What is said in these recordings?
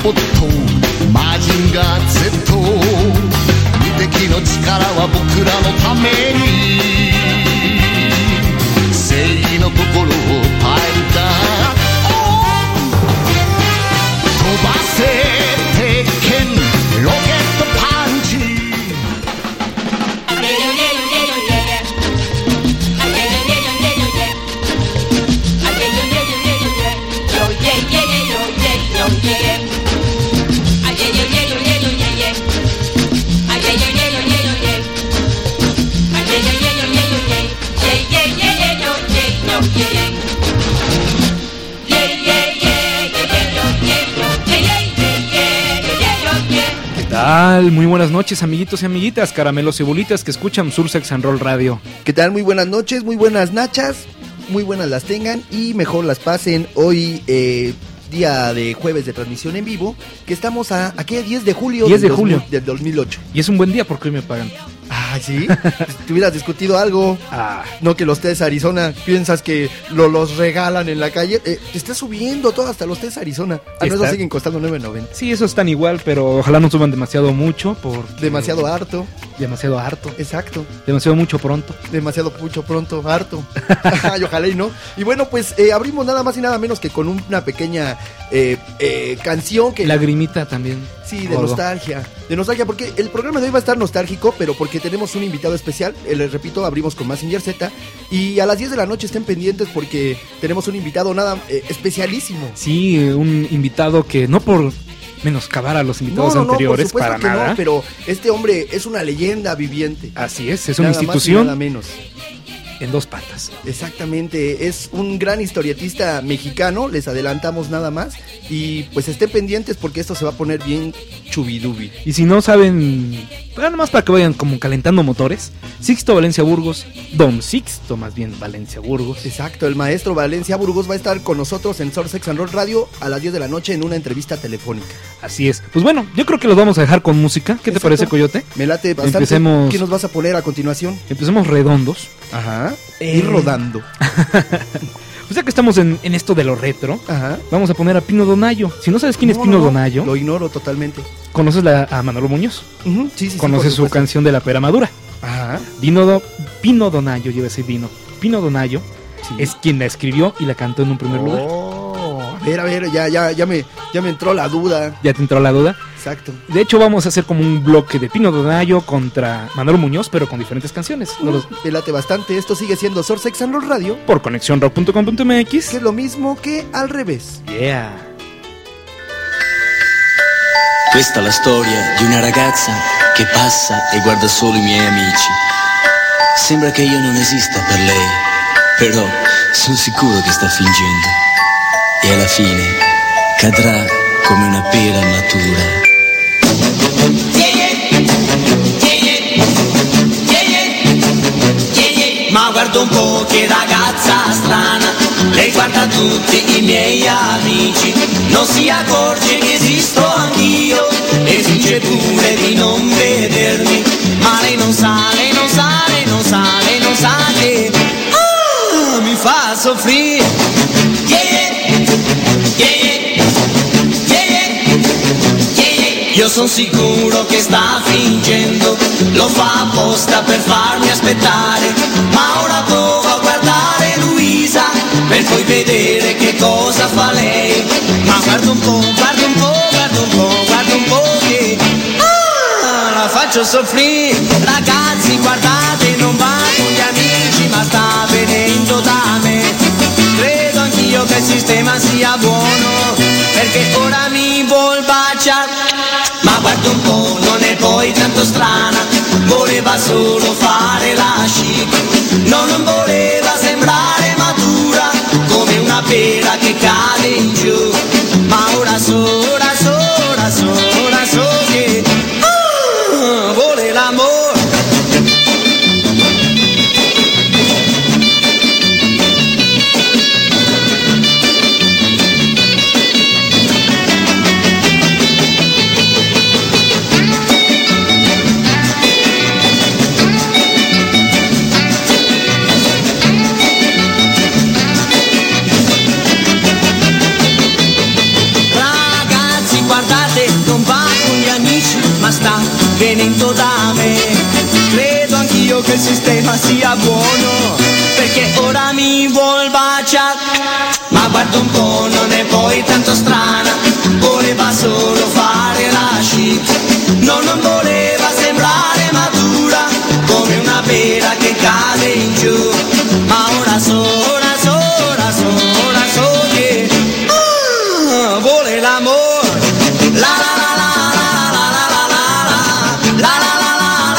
ボットマジンガー Z 無敵の力は僕らのために正義の心をパイルダー飛ばせ鉄拳ロケットパンチ ¿Qué tal? Muy buenas noches, amiguitos y amiguitas, caramelos y bolitas que escuchan Sursex and Roll Radio. ¿Qué tal? Muy buenas noches, muy buenas nachas, muy buenas las tengan y mejor las pasen hoy, día de jueves de transmisión en vivo, que estamos a ¿qué? 10 de julio, 10 de julio del 2008. Y es un buen día porque hoy me pagan. Ah, ¿sí? ¿Te hubieras discutido algo? No, que los tés Arizona, piensas que los regalan en la calle. Te está subiendo todo hasta los tés Arizona. Eso siguen costando $9.90. Sí, esos están igual, pero ojalá no suban demasiado mucho porque... Demasiado harto. Demasiado harto. Exacto. Demasiado mucho pronto. Demasiado mucho pronto, harto. Y ojalá y no. Y bueno, pues abrimos nada más y nada menos que con una pequeña canción que... Lagrimita también. Sí, de nostalgia. De nostalgia, porque el programa de hoy va a estar nostálgico, pero porque tenemos un invitado especial. Les repito, abrimos con Mazinger Z. Y a las 10 de la noche estén pendientes porque tenemos un invitado especialísimo. Sí, un invitado que no por menoscabar a los invitados anteriores, por para que nada. No, pero este hombre es una leyenda viviente. Así es una institución. Más y nada menos. En dos patas. Exactamente, es un gran historietista mexicano, les adelantamos nada más. Y pues estén pendientes porque esto se va a poner bien chubidubi. Y si no saben, nada más para que vayan como calentando motores, Sixto Valencia Burgos, Don Sixto más bien Valencia Burgos. Exacto, el maestro Valencia Burgos va a estar con nosotros en Sursex and Roll Radio a las 10 de la noche en una entrevista telefónica. Así es, pues bueno, yo creo que los vamos a dejar con música. ¿Qué te parece, Coyote? Me late bastante. Empecemos. ¿Qué nos vas a poner a continuación? Empecemos redondos. Ajá. Ir rodando. Pues ya que estamos en esto de lo retro, ajá, vamos a poner a Pino Donaggio. Si no sabes quién es Pino Donaggio, lo ignoro totalmente. ¿Conoces a Manolo Muñoz? Uh-huh. Sí. ¿Conoces su canción de La Pera Madura? Ajá. Pino Donaggio, lleva ese Dino. Pino Donaggio es quien la escribió y la cantó en un primer lugar. A ver, ya me entró la duda. ¿Ya te entró la duda? Exacto. De hecho, vamos a hacer como un bloque de Pino Donaggio contra Manolo Muñoz, pero con diferentes canciones. Me late bastante. Esto sigue siendo Sursex and Roll Radio por conexiónrock.com.mx, que es lo mismo que al revés. Yeah. Questa è la storia di una ragazza che passa e guarda solo i miei amici. Sembra che io non esista per lei, però sono sicuro che sta fingendo. E alla fine cadrà come una pera matura. Ma guarda un po' che ragazza strana, lei guarda tutti i miei amici, non si accorge che esisto anch'io e finge pure di non vedermi, ma lei non sa che mi fa soffrire. Io son sicuro che sta fingendo, lo fa apposta per farmi aspettare, ma ora prova a guardare Luisa per poi vedere che cosa fa lei. Ma guarda un po' che la faccio soffrire. Ragazzi, guardate, non va con gli amici ma sta venendo da me. Credo anch'io che il sistema sia buono perché ora mi vuol baciare. Ma guarda un po', non è poi tanto strana, voleva solo fare la chic, non voleva sembrare matura, come una pera che cade in giù, ma ora so che vuole l'amore. sistema sia buono, perché ora mi vuol baciare. Ma guarda un po', non è poi tanto strana, voleva solo fare la chic. No, non voleva sembrare matura, come una pera che cade in giù. Ma ora so che vuole l'amore. La la la la la la la la la la la la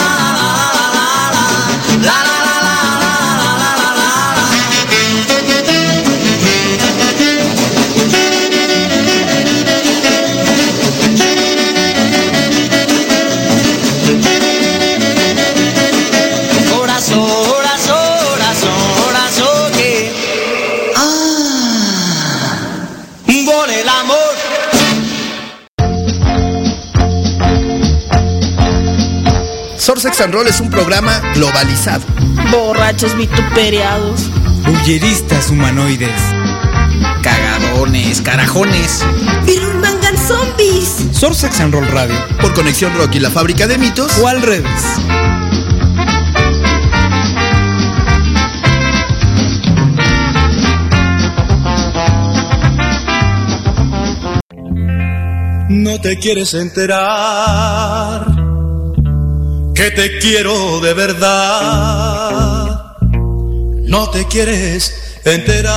Sex and Roll es un programa globalizado. Borrachos vituperiados, bulleristas humanoides, cagadones, carajones, Birurmangan zombies. Source Sex and Roll Radio, por Conexión Rock y la Fábrica de Mitos, o al revés. No te quieres enterar que te quiero de verdad. No te quieres enterar.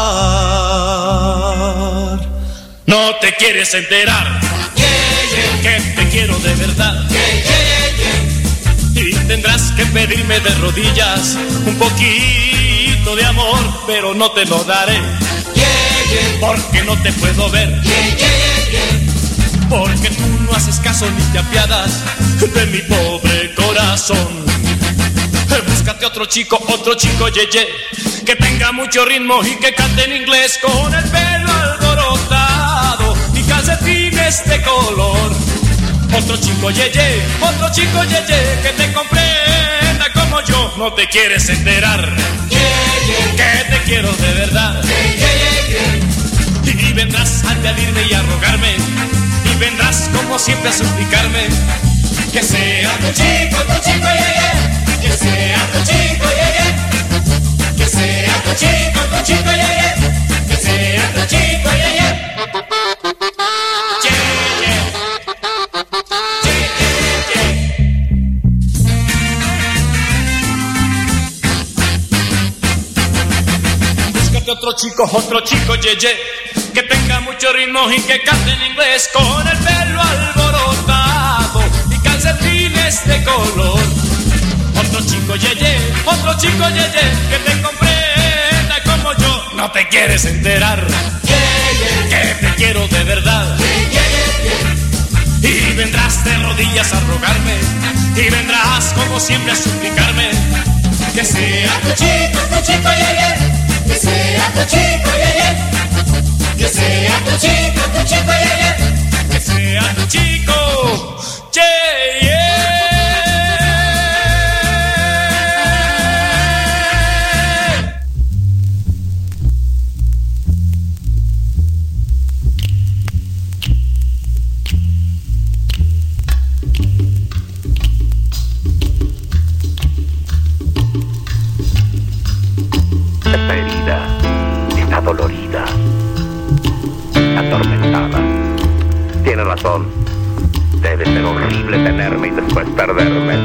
No te quieres enterar que te quiero de verdad. Y tendrás que pedirme de rodillas un poquito de amor, pero no te lo daré porque no te puedo ver. Porque tú no haces caso ni te apiadas de mi pobre corazón. Búscate otro chico, yeye, que tenga mucho ritmo y que cante en inglés con el pelo alborotado y calcetines de color. Otro chico, yeye, que te comprenda como yo. No te quieres enterar que te quiero de verdad. Y vendrás a pedirme y a rogarme, y vendrás como siempre a suplicarme que sea tu chico, yeye, que sea tu chico, yeye, que sea tu chico, yeye, que sea tu chico, yeye. Búscate otro chico, yeye, que tenga mucho ritmo y que cante en inglés con el pelo alborotado y calcetines de color. Otro chico, yeye, que te comprenda como yo. No te quieres enterar que te quiero de verdad. Y vendrás de rodillas a rogarme, y vendrás como siempre a suplicarme que sea tu chico, yeye, que sea tu chico, yeye. Que sea tu chico, yeye, que sea tu chico, yeye. Esta herida está dolorida, atormentada. Tiene razón. Debe ser horrible tenerme y después perderme.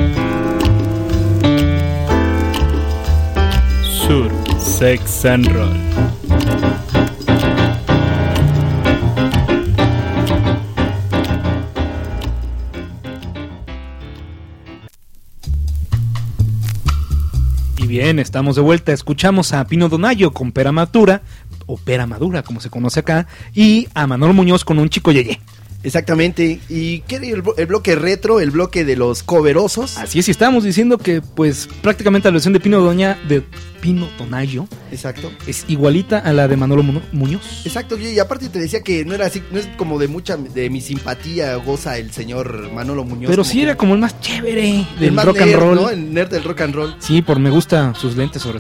Sur Sex and Roll. Y bien, estamos de vuelta. Escuchamos a Pino Donaggio con Pera Madura, o Pera Madura como se conoce acá, y a Manolo Muñoz con Un Chico Yeye. Exactamente, y ¿qué era el bloque retro, el bloque de los coverosos? Así es, y estábamos diciendo que pues prácticamente la versión de Pino Donaggio, exacto, es igualita a la de Manolo Muñoz. Exacto, y aparte te decía que no era así, no es como de mucha de mi simpatía goza el señor Manolo Muñoz. Pero sí era como el más chévere del más rock nerd, and roll, ¿no? El nerd del rock and roll. Sí, me gusta sus lentes sobre todo.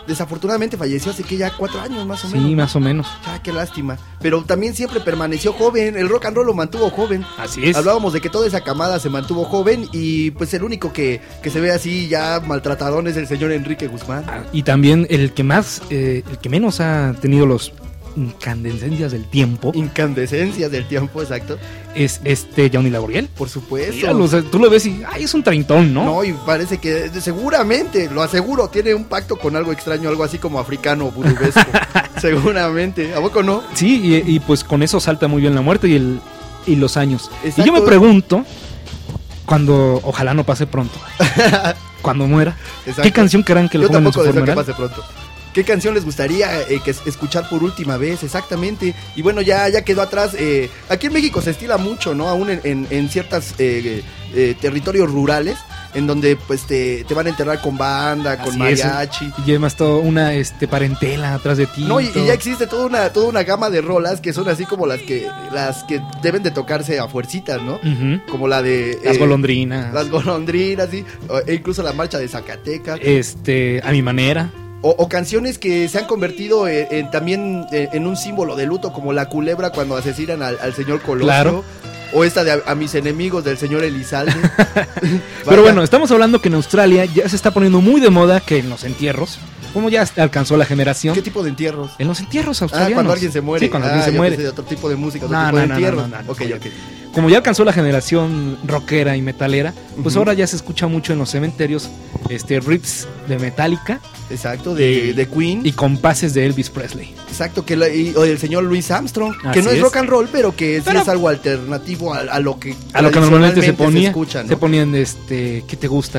desafortunadamente falleció hace que ya 4 años más o menos. Sí, más o menos. Ya, qué lástima. Pero también siempre permaneció joven. El rock and roll lo mantuvo joven. Así es. Hablábamos de que toda esa camada se mantuvo joven. Y pues el único que se ve así ya maltratadón es el señor Enrique Guzmán. Y también el que menos ha tenido los incandescencias del tiempo. Incandescencias del tiempo, exacto. Es Johnny Laboriel. Por supuesto. Míralo, o sea, tú lo ves y es un treintón, ¿no? No, y parece que seguramente, lo aseguro, tiene un pacto con algo extraño, algo así como africano, budubesco. Seguramente, ¿a poco no? Sí, y pues con eso salta muy bien la muerte y los años. Exacto. Y yo me pregunto, cuando, ojalá no pase pronto, cuando muera, Exacto. ¿qué canción querrán que le pongan en su Yo tampoco deseo que funeral? pase pronto. ¿Qué canción les gustaría escuchar por última vez? Exactamente. Y bueno, ya quedó atrás. Aquí en México se estila mucho, ¿no? Aún en ciertos territorios rurales, en donde pues te van a enterrar con banda, con Así es. mariachi. Y además toda una parentela atrás de ti. No, y ya existe toda una gama de rolas que son así como las que deben de tocarse a fuercitas, ¿no? Ujú. Como la de... Las golondrinas. Las golondrinas, sí. E incluso la marcha de Zacatecas. A mi manera. O canciones que se han convertido también en un símbolo de luto, como La Culebra cuando asesinan al señor Colosio. Claro. O esta de A mis enemigos del señor Elizalde. Pero bueno, estamos hablando que en Australia ya se está poniendo muy de moda que en los entierros, como ya alcanzó la generación. ¿Qué tipo de entierros? En los entierros australianos. Cuando alguien se muere. Sí, cuando alguien se yo muere. pensé de otro tipo de música, otro No, tipo de no, entierros. no. Ok. Como ya alcanzó la generación rockera y metalera, pues Ujú. ahora ya se escucha mucho en los cementerios riffs de Metallica. Exacto, de Queen. Y compases de Elvis Presley. Exacto, o del señor Louis Armstrong, Así que no es es. rock and roll, pero que sí es algo alternativo a lo que normalmente se ponía. escucha, ¿no? Se ponían ¿qué te gusta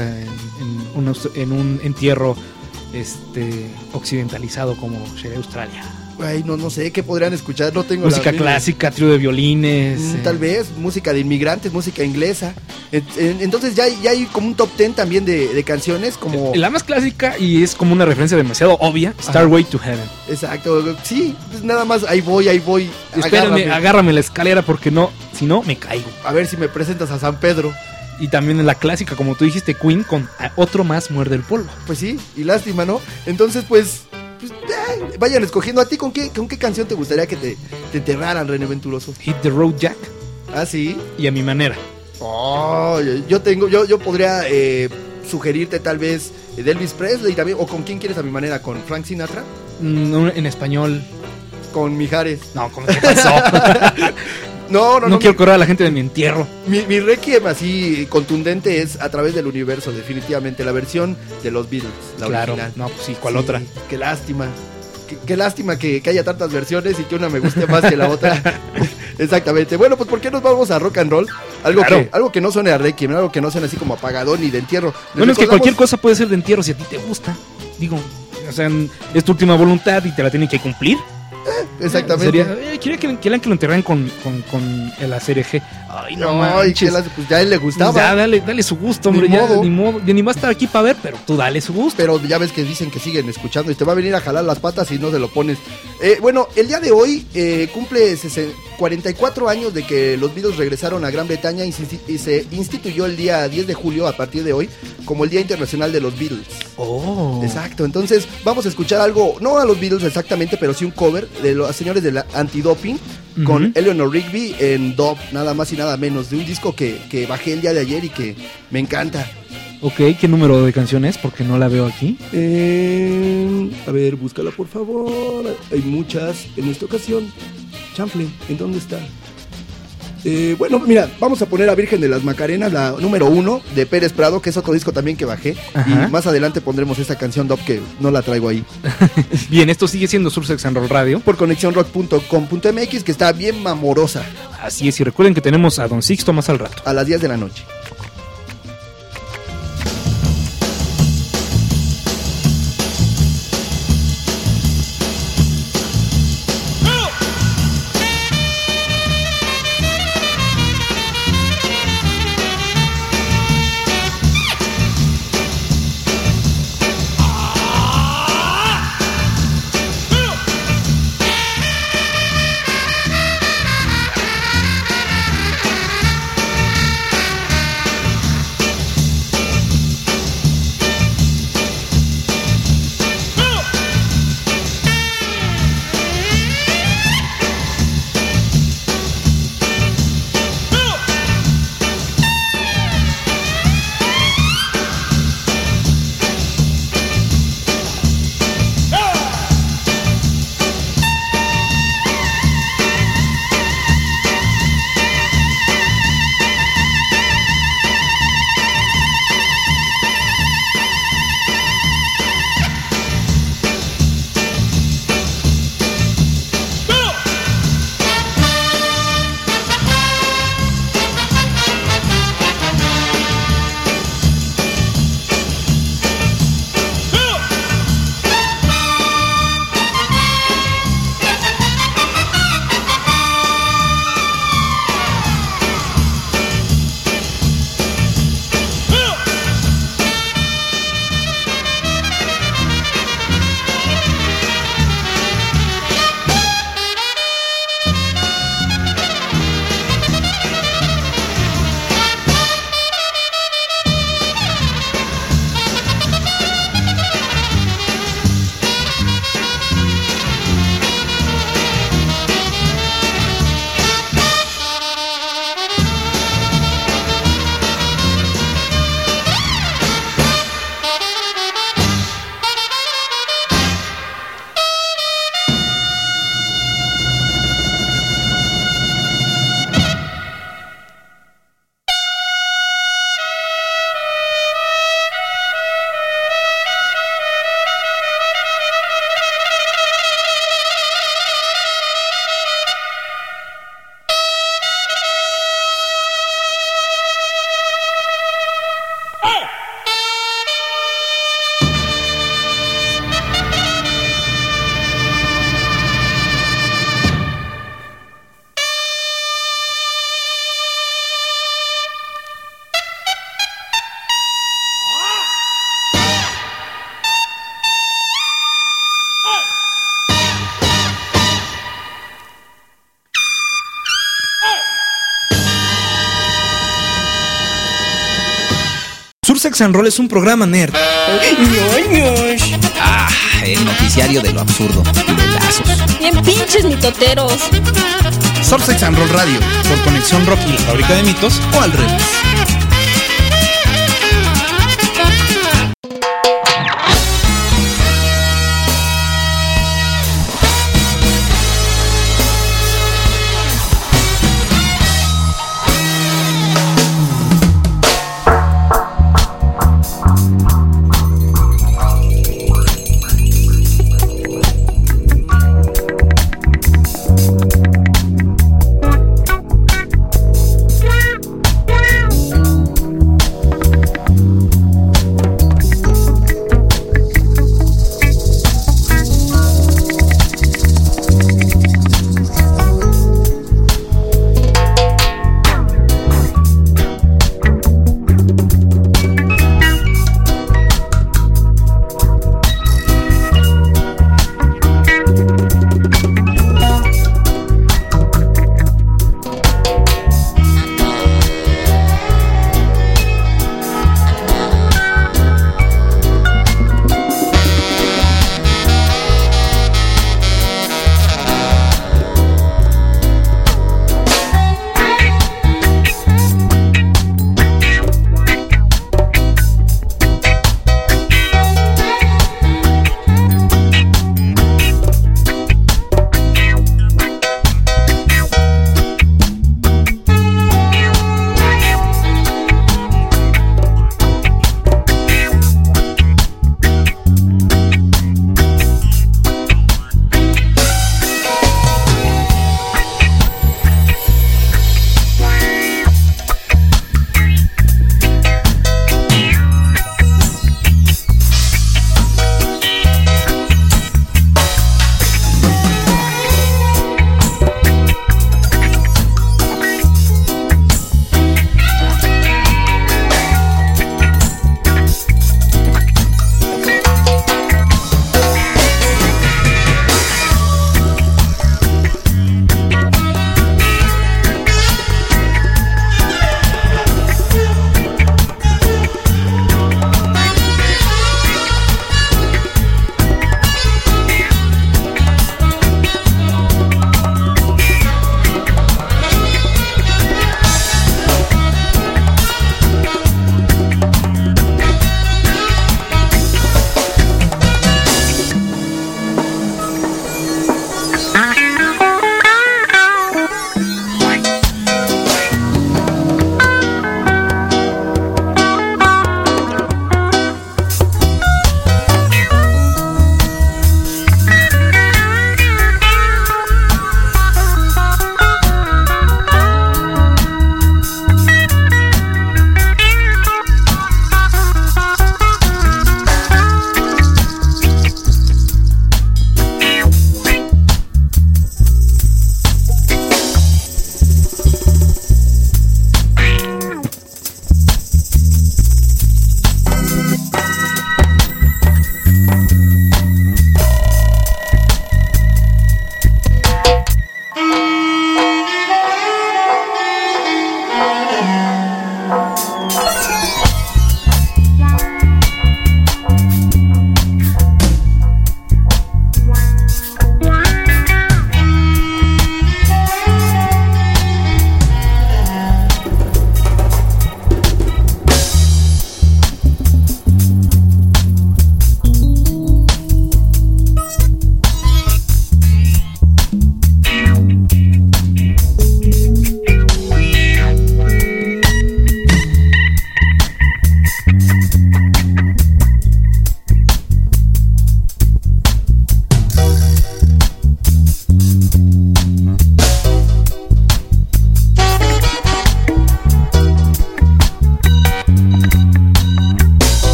en un entierro occidentalizado como sería Australia? Ay, no sé, ¿qué podrían escuchar? No tengo Música la clásica, trío de violines. Tal vez, música de inmigrantes, música inglesa. Entonces ya hay como un top 10 también de canciones como... La más clásica y es como una referencia demasiado obvia, Starway to Heaven. Exacto, sí, pues nada más ahí voy. Espérame, agárrame la escalera porque si no me caigo. A ver si me presentas a San Pedro. Y también en la clásica, como tú dijiste, Queen con Otro Más Muerde el Polvo. Pues sí, y lástima, ¿no? Entonces pues vayan escogiendo. ¿A ti con qué canción te gustaría que te enterraran, René Venturoso? Hit the Road Jack. Ah, sí. Y A Mi Manera. Oh, yo podría sugerirte tal vez de Elvis Presley también. ¿O con quién quieres A Mi Manera? ¿Con Frank Sinatra? En español. ¿Con Mijares? No, ¿qué pasó? No quiero correr a la gente de mi entierro. Mi requiem así contundente es A Través del Universo, definitivamente. La versión de los Beatles, la original. No, pues sí, ¿cuál otra? Qué lástima. Qué lástima que haya tantas versiones y que una me guste más que la otra. Exactamente. Bueno, pues ¿por qué nos vamos a rock and roll? Algo que no suene a requiem, algo que no suene así como apagadón ni de entierro. Bueno, es que cualquier cosa puede ser de entierro si a ti te gusta. Digo, o sea, es tu última voluntad y te la tienen que cumplir. Exactamente. Quería que lo enterraran con el ACRG. Ay, no manches. Pues ya a él le gustaba. Ya, dale su gusto, hombre. Ni modo. Ni va a estar aquí para ver, pero tú dale su gusto. Pero ya ves que dicen que siguen escuchando y te va a venir a jalar las patas si no se lo pones. Bueno, el día de hoy cumple 44 años de que los Beatles regresaron a Gran Bretaña y se instituyó el día 10 de julio a partir de hoy como el Día Internacional de los Beatles. Oh. Exacto, entonces vamos a escuchar algo, no a los Beatles exactamente, pero sí un cover de los señores de la Antidoping con Eleanor Rigby en dub, nada más y nada menos, de un disco que bajé el día de ayer y que me encanta. Ok, ¿qué número de canción es? Porque no la veo aquí. A ver, búscala por favor. Hay muchas en esta ocasión. Chanfle, ¿en dónde está? Bueno, mira, vamos a poner a Virgen de las Macarenas, la número 1 de Pérez Prado, que es otro disco también que bajé. Ajá. Y más adelante pondremos esta canción dub que no la traigo ahí. Bien, esto sigue siendo Sursex and Roll Radio. Por conexionrock.com.mx, que está bien mamorosa. Así es, y recuerden que tenemos a Don Sixto más al rato. A las 10 de la noche. Sex and Roll es un programa nerd. El noticiario de lo absurdo y de lazos. Bien pinches mitoteros. Surf Sex and Roll Radio, por Conexión Rock y la Fábrica de Mitos, o al revés.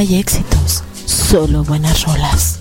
hay éxitos, solo buenas rolas.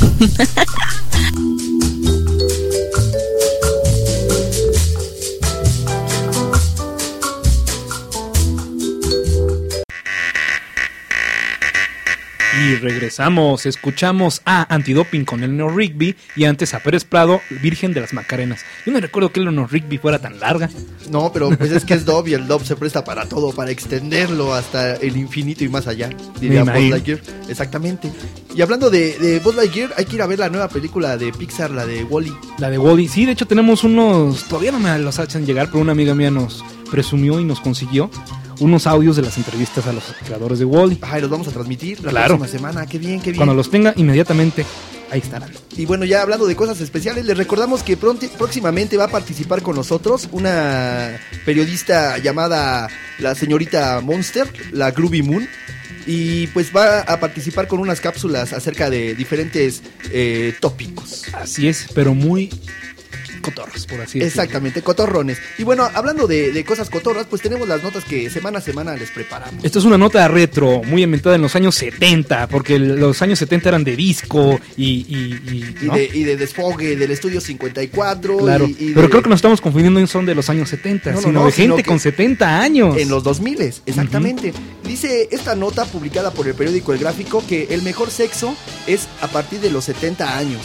Y regresamos, escuchamos a Antidoping con Eleanor Rigby y antes a Pérez Prado, Virgen de las Macarenas. Yo no recuerdo que Eleanor Rigby fuera tan larga. No, pero pues es que es dub y el dub se presta para todo, para extenderlo hasta el infinito y más allá, diría Buzz Lightyear. Exactamente. Y hablando de Buzz Lightyear, hay que ir a ver la nueva película de Pixar, la de WALL-E. La de WALL-E, sí, de hecho tenemos unos, todavía no me los hacen llegar, pero una amiga mía nos presumió y nos consiguió unos audios de las entrevistas a los creadores de WALL-E. Ay, los vamos a transmitir la próxima semana. Qué bien, qué bien. Cuando los tenga, inmediatamente ahí estarán. Y bueno, ya hablando de cosas especiales, les recordamos que próximamente va a participar con nosotros una periodista llamada la señorita Monster, la Groovy Moon. Y pues va a participar con unas cápsulas acerca de diferentes tópicos. Así es, pero muy cotorros, por así decirlo. Exactamente, cotorrones. Y bueno, hablando de cosas cotorras, pues tenemos las notas que semana a semana les preparamos. Esto es una nota retro, muy ambientada en los años 70, porque los años 70 eran de disco ¿no? y de desfogue del Estudio 54. Claro, pero creo que nos estamos confundiendo en son de los años 70, sino de gente con 70 años. En los 2000, exactamente. Dice esta nota publicada por el periódico El Gráfico que el mejor sexo es a partir de los 70 años.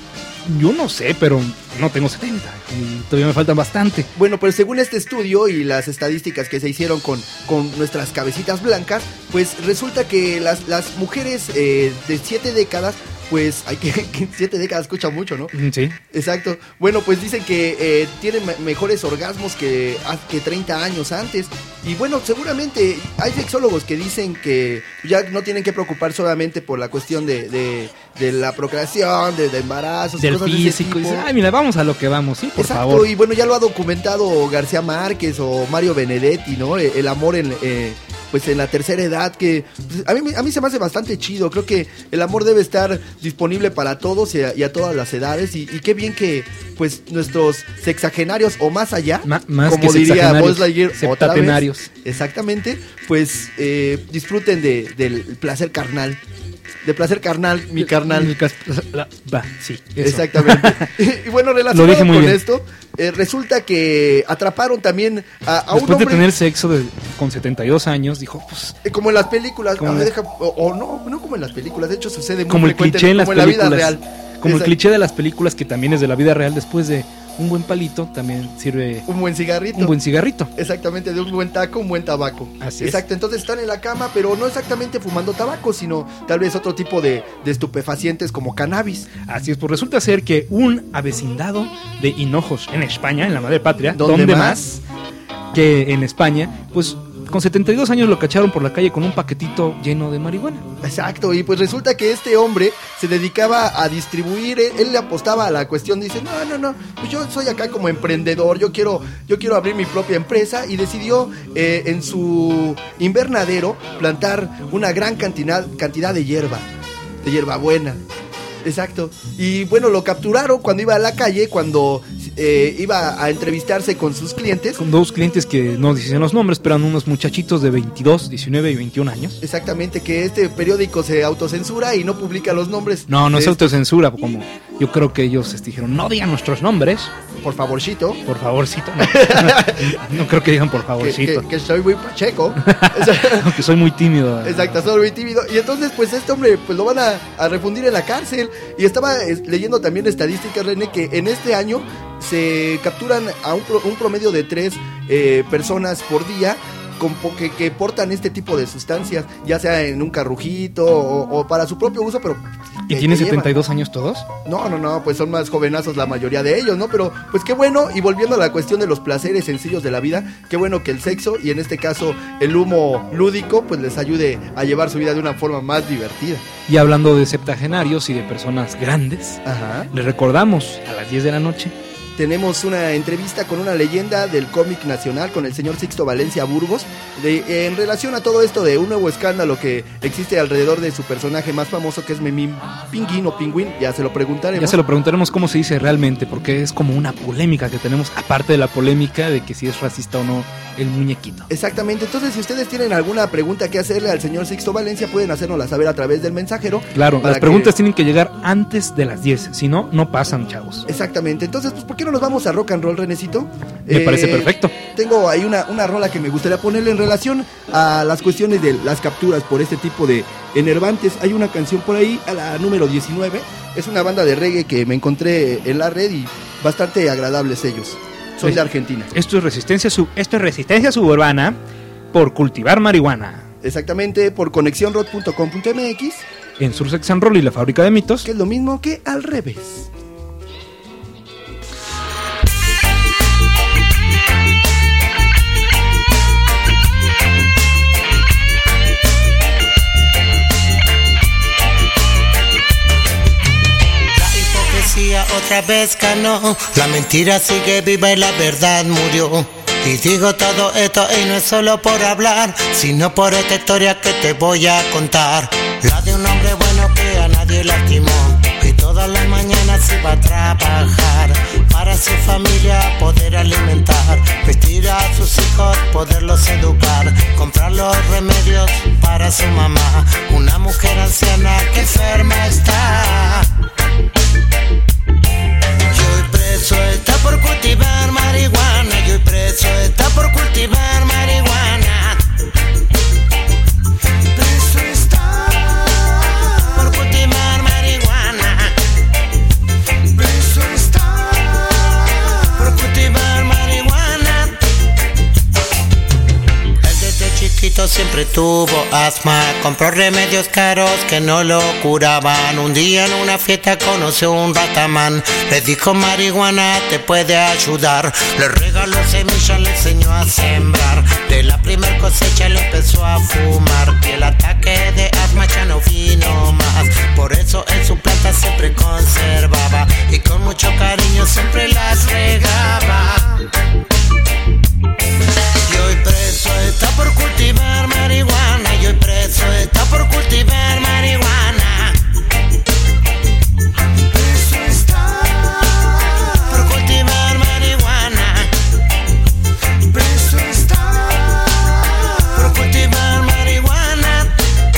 Yo no sé, pero no tengo 70 y todavía me faltan bastante. Bueno, pues según este estudio y las estadísticas que se hicieron con nuestras cabecitas blancas, pues resulta que las mujeres de 7 décadas, pues hay que 7 décadas escucha mucho, ¿no? Sí. Exacto. Bueno, pues dicen que tienen mejores orgasmos que 30 años antes. Y bueno, seguramente hay sexólogos que dicen que ya no tienen que preocupar solamente por la cuestión de la procreación, de embarazos, del cosas físico. De ese tipo. Ay, mira, vamos a lo que vamos, sí, por Exacto, favor. Y bueno, ya lo ha documentado García Márquez o Mario Benedetti, ¿no? El amor pues en la tercera edad, que pues, a mí se me hace bastante chido. Creo que el amor debe estar disponible para todos y a todas las edades. Y qué bien que pues nuestros sexagenarios o más allá, más como que diría Buzz Lightyear, septatenarios. Exactamente, pues disfruten del placer carnal. De placer carnal, mi carnal. Sí, eso. Exactamente. Y bueno, relacionado con bien. esto, resulta que atraparon también a un hombre. Después de tener sexo con 72 años, dijo, pues... como en las películas, no como en las películas, de hecho sucede muy como el cliché en las películas, la vida real. Como el cliché de las películas, que también es de la vida real. Después de un buen palito, también sirve... un buen cigarrito. Un buen cigarrito. Exactamente, de un buen taco, un buen tabaco. Así Exacto, entonces están en la cama, pero no exactamente fumando tabaco, sino tal vez otro tipo de estupefacientes como cannabis. Así es, pues resulta ser que un avecindado de Hinojos en España, en la madre patria, ¿Dónde más que en España, pues... con 72 años lo cacharon por la calle con un paquetito lleno de marihuana. Exacto, y pues resulta que este hombre se dedicaba a distribuir, él le apostaba a la cuestión, dice, no, pues yo soy acá como emprendedor, yo quiero abrir mi propia empresa, y decidió en su invernadero plantar una gran cantidad de hierbabuena. Exacto. Y bueno, lo capturaron cuando iba a la calle, cuando iba a entrevistarse con sus clientes. Con dos clientes que no dicen los nombres, pero eran unos muchachitos de 22, 19 y 21 años. Exactamente, que este periódico se autocensura y no publica los nombres. No se autocensura, como yo creo que ellos dijeron, no digan nuestros nombres. Por favorcito. Por favorcito, no. No creo que digan por favorcito. Que soy muy pacheco. Que soy muy tímido. Exacto, soy muy tímido. Y entonces, pues este hombre, pues lo van a refundir en la cárcel. Y estaba leyendo también estadísticas, René, que en este año se capturan a un promedio de 3 personas por día que portan este tipo de sustancias, ya sea en un carrujito o para su propio uso, pero... ¿Y tiene 72 años todos? No, pues son más jovenazos la mayoría de ellos, ¿no? Pero pues qué bueno, y volviendo a la cuestión de los placeres sencillos de la vida, qué bueno que el sexo, y en este caso el humo lúdico, pues les ayude a llevar su vida de una forma más divertida. Y hablando de septagenarios y de personas grandes, ajá, les recordamos a las 10 de la noche tenemos una entrevista con una leyenda del cómic nacional, con el señor Sixto Valencia Burgos, en relación a todo esto de un nuevo escándalo que existe alrededor de su personaje más famoso, que es Memín Pinguín o Pingüín. Ya se lo preguntaremos cómo se dice realmente, porque es como una polémica que tenemos, aparte de la polémica de que si es racista o no el muñequito. Exactamente, entonces si ustedes tienen alguna pregunta que hacerle al señor Sixto Valencia, pueden hacérnosla saber a través del mensajero. Claro, las preguntas tienen que llegar antes de las 10, si no, no pasan, chavos. Exactamente, entonces, pues, ¿por qué no nos vamos a rock and roll, Renecito? Me parece perfecto. Tengo ahí una rola que me gustaría ponerle en relación a las cuestiones de las capturas por este tipo de enervantes. Hay una canción por ahí, a la número 19, es una banda de reggae que me encontré en la red y bastante agradables ellos. Soy de Argentina. Esto es resistencia suburbana por cultivar marihuana. Exactamente, por conexiónrock.com.mx. En Sursex and Roll y la Fábrica de Mitos. Que es lo mismo que al revés. Otra vez ganó, la mentira sigue viva y la verdad murió. Y digo todo esto y no es solo por hablar, sino por esta historia que te voy a contar. La de un hombre bueno que a nadie lastimó, y todas las mañanas iba a trabajar para su familia poder alimentar, vestir a sus hijos, poderlos educar, comprar los remedios para su mamá, una mujer anciana que enferma está. Preso está por cultivar marihuana, yo preso está por cultivar marihuana. Preso está por cultivar marihuana. Preso está por cultivar marihuana. Él desde chiquito siempre tuvo asma, compró remedios caros que no lo curaban. Un día en una fiesta conoció un ratamán, le dijo marihuana te puede ayudar. Le regaló semillas, le enseñó a sembrar. De la primer cosecha le empezó a fumar y el ataque de asma ya no vino más. Por eso en su planta siempre conservaba y con mucho cariño siempre las regaba. Y hoy preso está por cultivar marihuana, y hoy preso está por cultivar marihuana. Preso está por cultivar marihuana. Preso está por cultivar marihuana.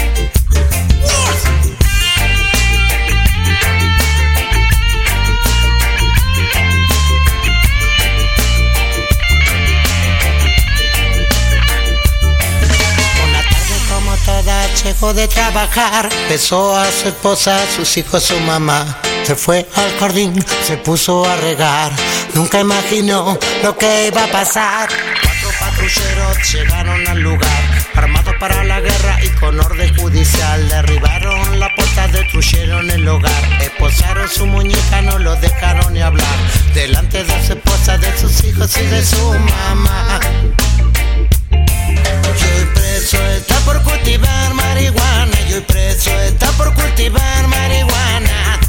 Llegó de trabajar, besó a su esposa, a sus hijos, a su mamá. Se fue al jardín, se puso a regar. Nunca imaginó lo que iba a pasar. 4 patrulleros llegaron al lugar, armados para la guerra y con orden judicial. Derribaron la puerta, destruyeron el hogar, esposaron su muñeca, no lo dejaron ni hablar. Delante de su esposa, de sus hijos y de su mamá. Yo preso está por cultivar marihuana, yo preso está por cultivar marihuana.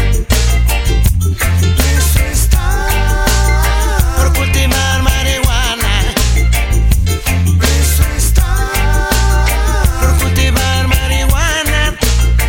Preso está por cultivar marihuana. Preso está por cultivar marihuana.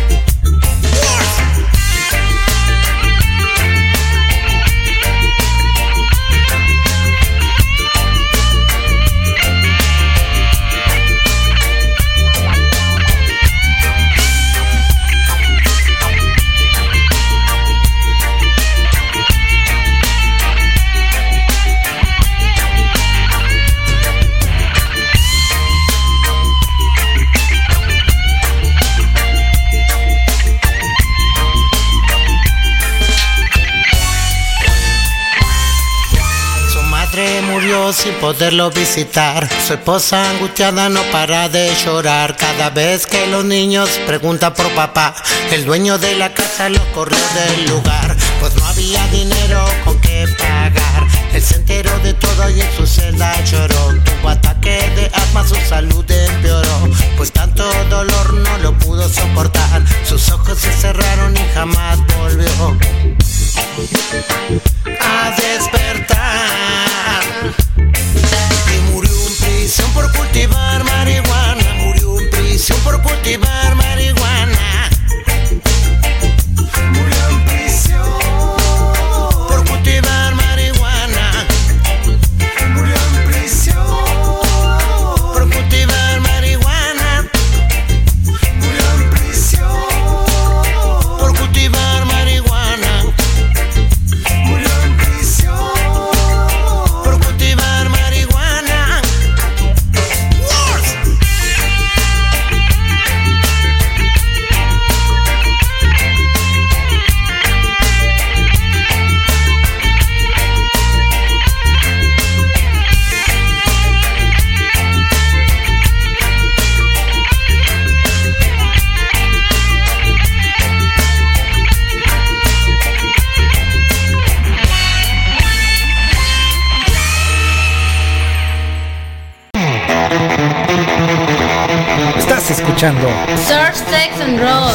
Murió sin poderlo visitar. Su esposa angustiada no para de llorar. Cada vez que los niños preguntan por papá, el dueño de la casa los corrió del lugar, pues no había dinero con qué pagar. Él se enteró de todo y en su celda lloró. Tuvo ataque de asma, su salud empeoró, pues tanto dolor no lo pudo soportar. Sus ojos se cerraron y jamás volvió a despertar. escuchando Surf, Sex and Roll.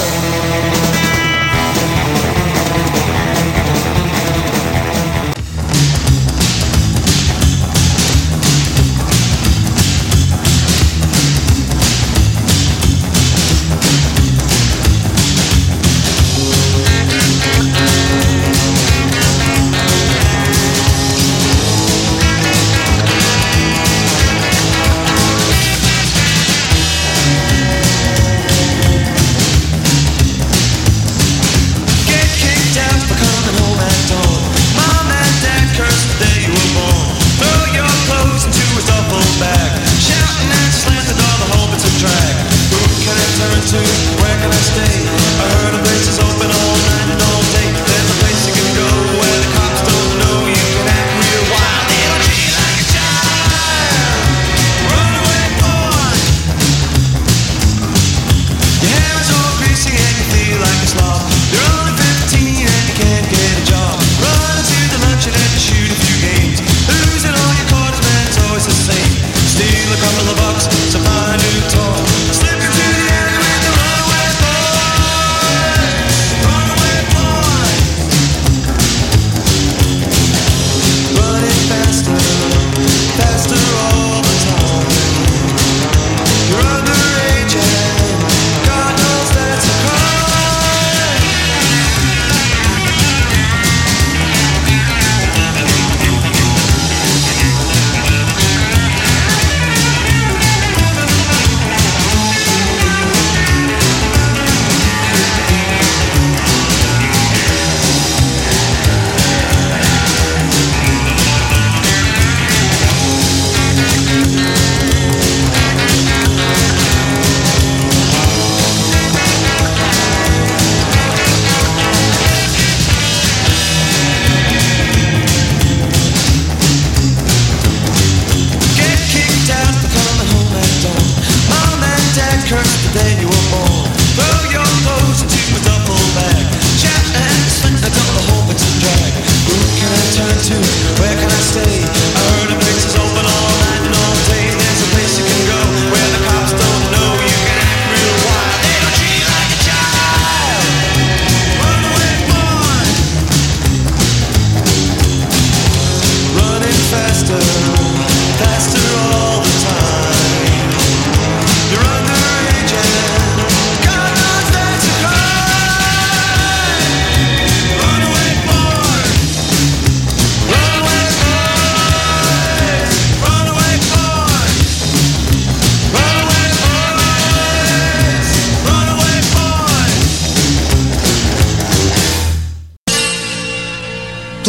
Tu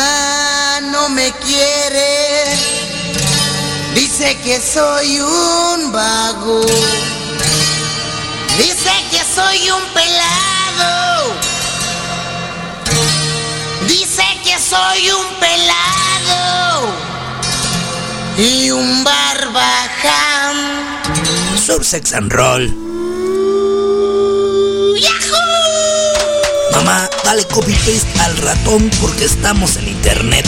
mamá no me quiere, dice que soy un vago, dice que soy un pelado, dice que soy un pelado y un barbaján. Surf, Sex and Roll. Mamá, dale copy paste al ratón porque estamos en internet.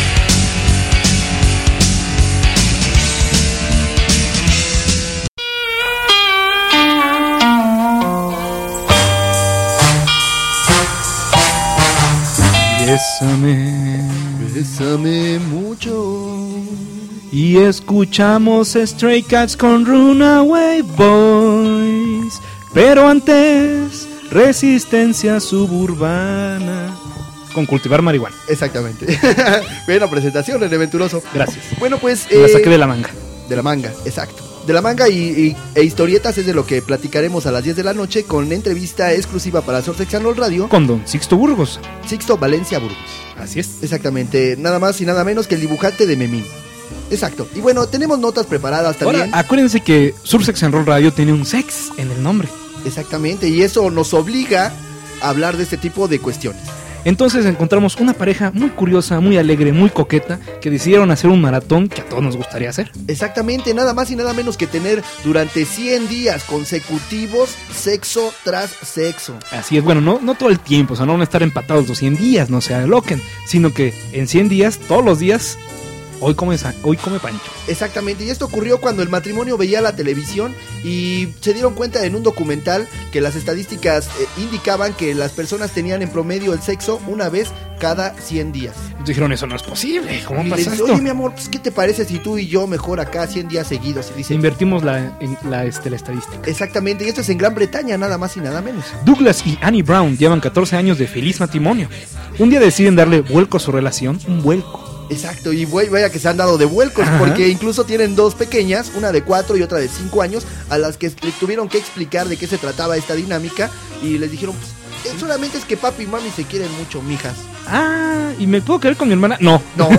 Bésame, bésame mucho. Y escuchamos Stray Cats con Runaway Boys. Pero antes, Resistencia Suburbana con Cultivar Marihuana. Exactamente. Buena presentación, el Venturoso. Gracias. Bueno, pues la saqué de la manga. De la manga, exacto. De la manga e historietas es de lo que platicaremos a las 10 de la noche con entrevista exclusiva para Surf, Sex and Roll Radio con don Sixto Burgos. Sixto Valencia Burgos. Así es. Exactamente, nada más y nada menos que el dibujante de Memín. Exacto. Y bueno, tenemos notas preparadas también. Ahora, acuérdense que Surf, Sex and Roll Radio tiene un sex en el nombre. Exactamente, y eso nos obliga a hablar de este tipo de cuestiones. Entonces encontramos una pareja muy curiosa, muy alegre, muy coqueta, que decidieron hacer un maratón que a todos nos gustaría hacer. Exactamente, nada más y nada menos que tener durante 100 días consecutivos sexo tras sexo. Así es, bueno, no todo el tiempo, o sea, no van a estar empatados los 100 días, no se aloquen, sino que en 100 días, todos los días, hoy come Pancho. Exactamente, y esto ocurrió cuando el matrimonio veía la televisión y se dieron cuenta en un documental que las estadísticas indicaban que las personas tenían en promedio el sexo una vez cada 100 días. Entonces dijeron, eso no es posible, ¿cómo Y pasa le dice, esto? oye mi amor, pues, ¿qué te parece si tú y yo mejor acá 100 días seguidos? Y dice, Invertimos la estadística. exactamente, y esto es en Gran Bretaña, nada más y nada menos. Douglas y Annie Brown llevan 14 años de feliz matrimonio. Un día deciden darle vuelco a su relación, un vuelco. Exacto, y vaya que se han dado de vuelcos, Ajá. porque incluso tienen dos pequeñas, una de 4 y otra de 5 años, a las que le tuvieron que explicar de qué se trataba esta dinámica, y les dijeron, pues, solamente es que papi y mami se quieren mucho, mijas. Ah, ¿y me puedo quedar con mi hermana? No. No,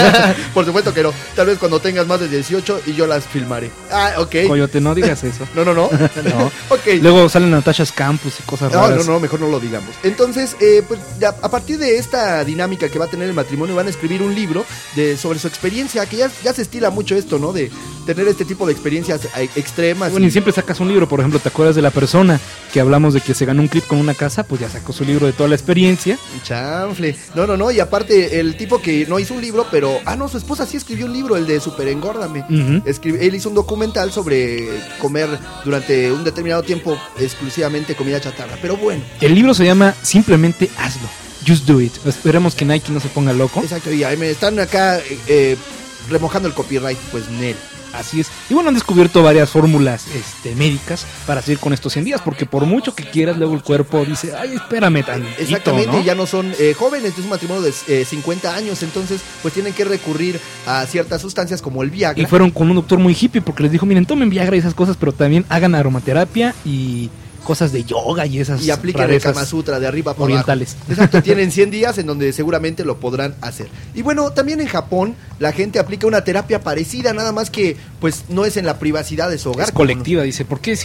por supuesto que no, tal vez cuando tengas más de 18 y yo las filmaré. Ah, ok. Coyote, no digas eso. No. No. Ok. Luego salen Natasha's Campus y cosas raras. No, mejor no lo digamos. Entonces, pues ya, a partir de esta dinámica que va a tener el matrimonio, van a escribir un libro sobre su experiencia, que ya se estila mucho esto, ¿no? De tener este tipo de experiencias extremas. Bueno, y siempre sacas un libro, por ejemplo, ¿te acuerdas de la persona que hablamos de que se ganó un clip con una casa? Pues ya sacó su libro de toda la experiencia. Chanfle. No, y aparte el tipo que no hizo un libro, pero... su esposa sí escribió un libro, el de Super Engórdame. Uh-huh. Él hizo un documental sobre comer durante un determinado tiempo exclusivamente comida chatarra, pero bueno. El libro se llama Simplemente Hazlo. Just do it. Esperemos que Nike no se ponga loco. Exacto, y ahí me están acá remojando el copyright, pues Nel. Así es. Y bueno, han descubierto varias fórmulas médicas para seguir con estos 100 días, porque por mucho que quieras, luego el cuerpo dice, ay, espérame tantito, exactamente, ¿no? ya no son jóvenes, es un matrimonio de 50 años, entonces pues tienen que recurrir a ciertas sustancias como el Viagra. Y fueron con un doctor muy hippie porque les dijo, miren, tomen Viagra y esas cosas, pero también hagan aromaterapia y cosas de yoga y esas y apliquen el rarezas Kama Sutra de arriba para orientales. abajo. Exacto, tienen 100 días en donde seguramente lo podrán hacer. Y bueno, también en Japón la gente aplica una terapia parecida, nada más que pues no es en la privacidad de su hogar. Es colectiva, dice, ¿por qué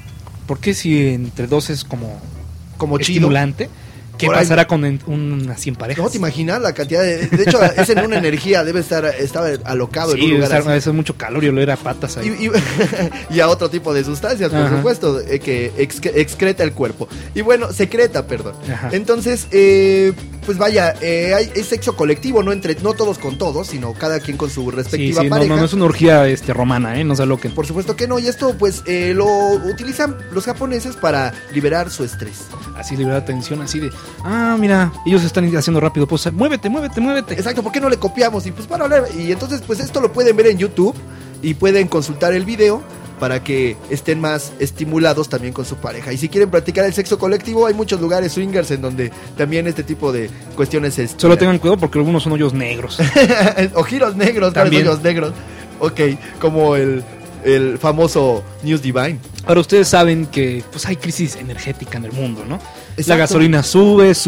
si entre dos es como chido, estimulante? ¿Qué Ahora, pasará con una 100 parejas? No te imaginas la cantidad de hecho, es en una energía, debe estar alocado en un lugar así. Eso es mucho calor y olor a patas ahí. Y a otro tipo de sustancias, por supuesto, que excreta el cuerpo. Y bueno, secreta, perdón. Ajá. Entonces, pues vaya, es sexo colectivo, no todos con todos, sino cada quien con su respectiva pareja. No es una orgía romana, no se aloquen. Por supuesto que no, y esto pues lo utilizan los japoneses para liberar su estrés. Así liberar tensión, así de, mira, ellos están haciendo rápido, pues muévete. Exacto, ¿por qué no le copiamos? Y pues para hablar, y entonces pues esto lo pueden ver en YouTube y pueden consultar el video para que estén más estimulados también con su pareja. Y si quieren practicar el sexo colectivo, hay muchos lugares swingers en donde también este tipo de cuestiones se solo tengan cuidado porque algunos son hoyos negros. O giros negros, también hoyos negros. Ok, como el famoso News Divine. Ahora ustedes saben que pues hay crisis energética en el mundo, ¿no? Exacto. La gasolina sube el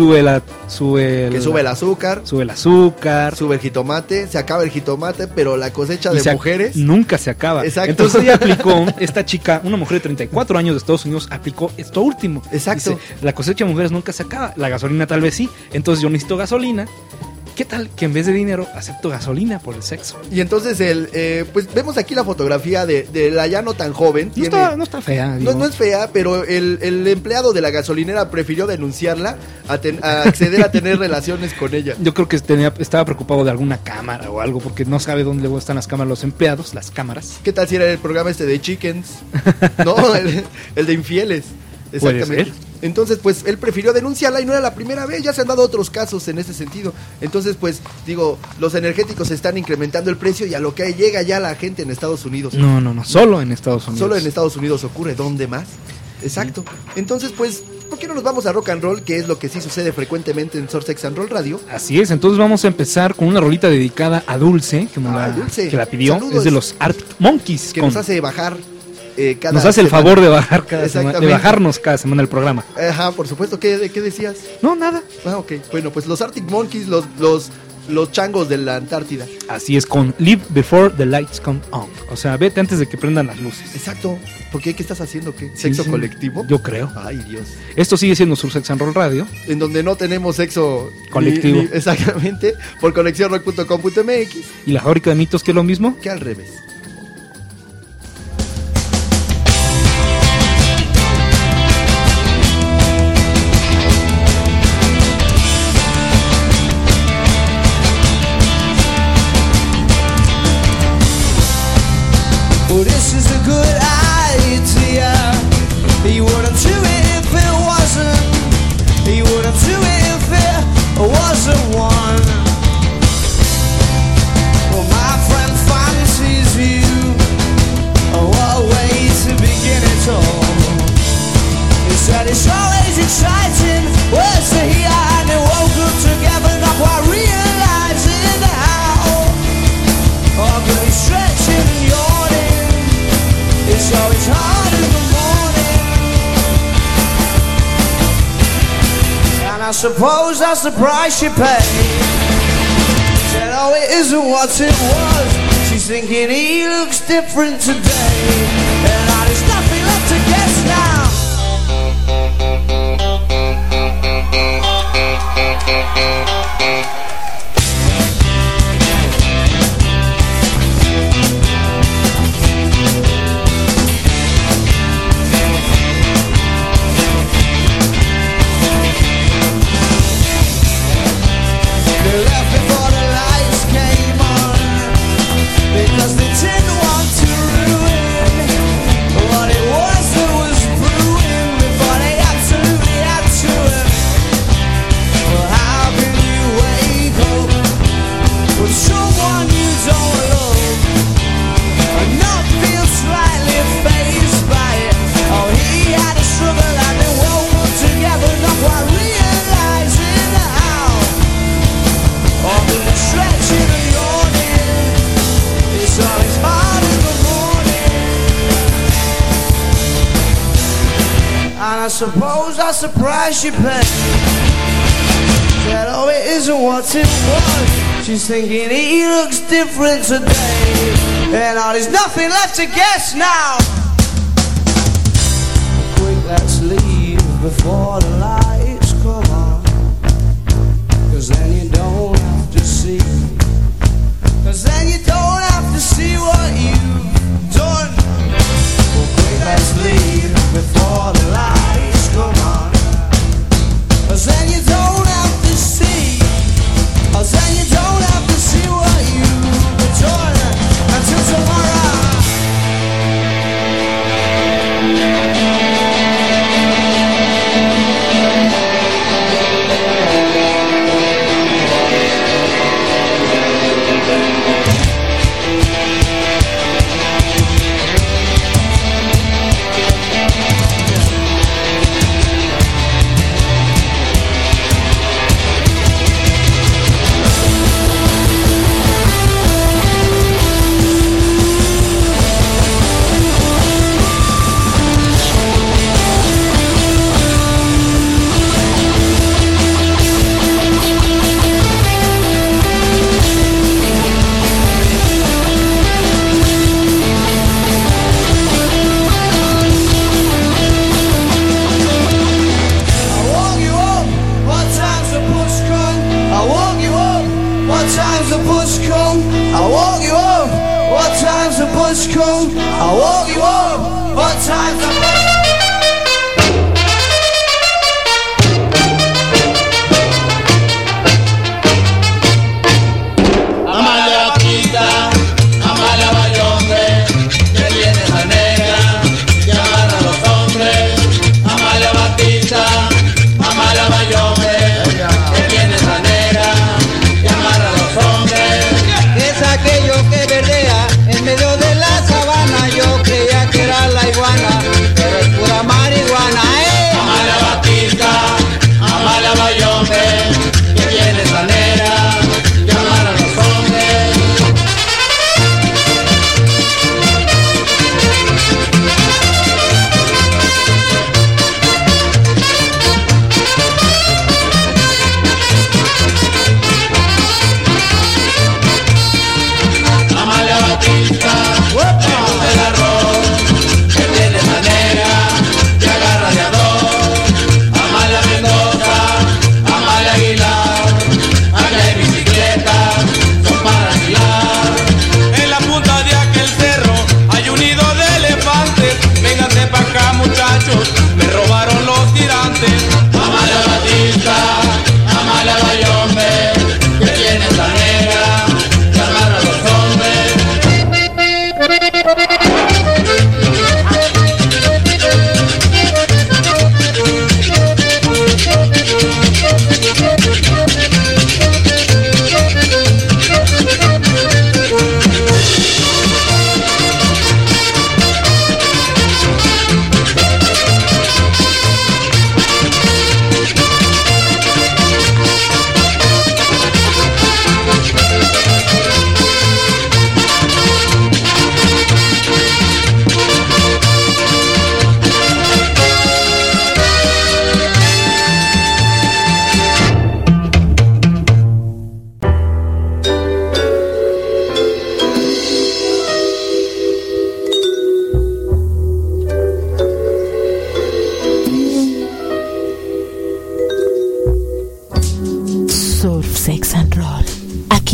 azúcar, sube el jitomate, se acaba el jitomate, pero la cosecha de mujeres nunca se acaba. Exacto. Entonces ella aplicó, esta chica, una mujer de 34 años de Estados Unidos, aplicó esto último. Exacto. Dice, la cosecha de mujeres nunca se acaba, la gasolina tal vez sí, entonces yo necesito gasolina. ¿Qué tal que en vez de dinero acepto gasolina por el sexo? Y entonces pues vemos aquí la fotografía de la ya no tan joven. No está fea. No es fea, pero el empleado de la gasolinera prefirió denunciarla a acceder a tener relaciones con ella. Yo creo que estaba preocupado de alguna cámara o algo, porque no sabe dónde están las cámaras los empleados, las cámaras. ¿Qué tal si era el programa de Chickens? No, el de infieles. Exactamente. Entonces, pues, él prefirió denunciarla y no era la primera vez, ya se han dado otros casos en ese sentido. Entonces, pues, digo, los energéticos están incrementando el precio y a lo que llega ya la gente en Estados Unidos. No, solo en Estados Unidos. Solo en Estados Unidos ocurre, ¿dónde más? Exacto. Entonces, pues, ¿por qué no nos vamos a rock and roll? Que es lo que sí sucede frecuentemente en Source Sex and Roll Radio. Así es, entonces vamos a empezar con una rolita dedicada a Dulce, que la pidió. Saludos. Es de los Arctic Monkeys. Que nos hace bajar nos hace el favor de bajar cada semana, de bajarnos cada semana el programa. Ajá, por supuesto. ¿Qué decías? No, nada. Ok. Bueno, pues los Arctic Monkeys, los changos de la Antártida. Así es, con Live Before the Lights Come On. O sea, vete antes de que prendan las luces. Exacto. ¿Por qué? ¿Qué estás haciendo? ¿Qué? ¿Sexo colectivo? Yo creo. Ay, Dios. Esto sigue siendo Sur Sex and Roll Radio. En donde no tenemos sexo colectivo. Exactamente. Por conexiónrock.com.mx. ¿Y la fábrica de mitos que es lo mismo? Que al revés. suppose that's the price she paid. Said, oh, it isn't what it was. She's thinking he looks different today. And there's nothing left to guess now. Because they didn't want to ruin what it was that was brewing before they absolutely had to. Well, how can you wake up with someone you don't love and not feel slightly fazed by it? Oh, he had a struggle and they won't put together, not quite realizing how. All the stretching and yawning, it's always hard in the morning. And I suppose that's the price you pay. Said, oh, it isn't what it was. She's thinking he looks different today. And there's nothing left to guess now. Quick, let's leave before the lights come on. 'Cause then you don't have to see. 'Cause then you don't have to see what you've done. Well, quick, let's leave before the lights come on. 'Cause then you don't have to see. 'Cause then you don't have to see what you've done until tomorrow. En medio de la sabana yo creía que era la iguana, pero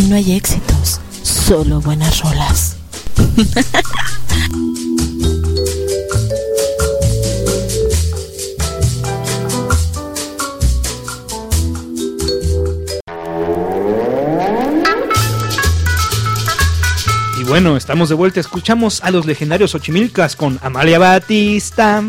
no hay éxitos, solo buenas rolas. Y bueno, estamos de vuelta. Escuchamos a los legendarios Xochimilcas con Amalia Batista.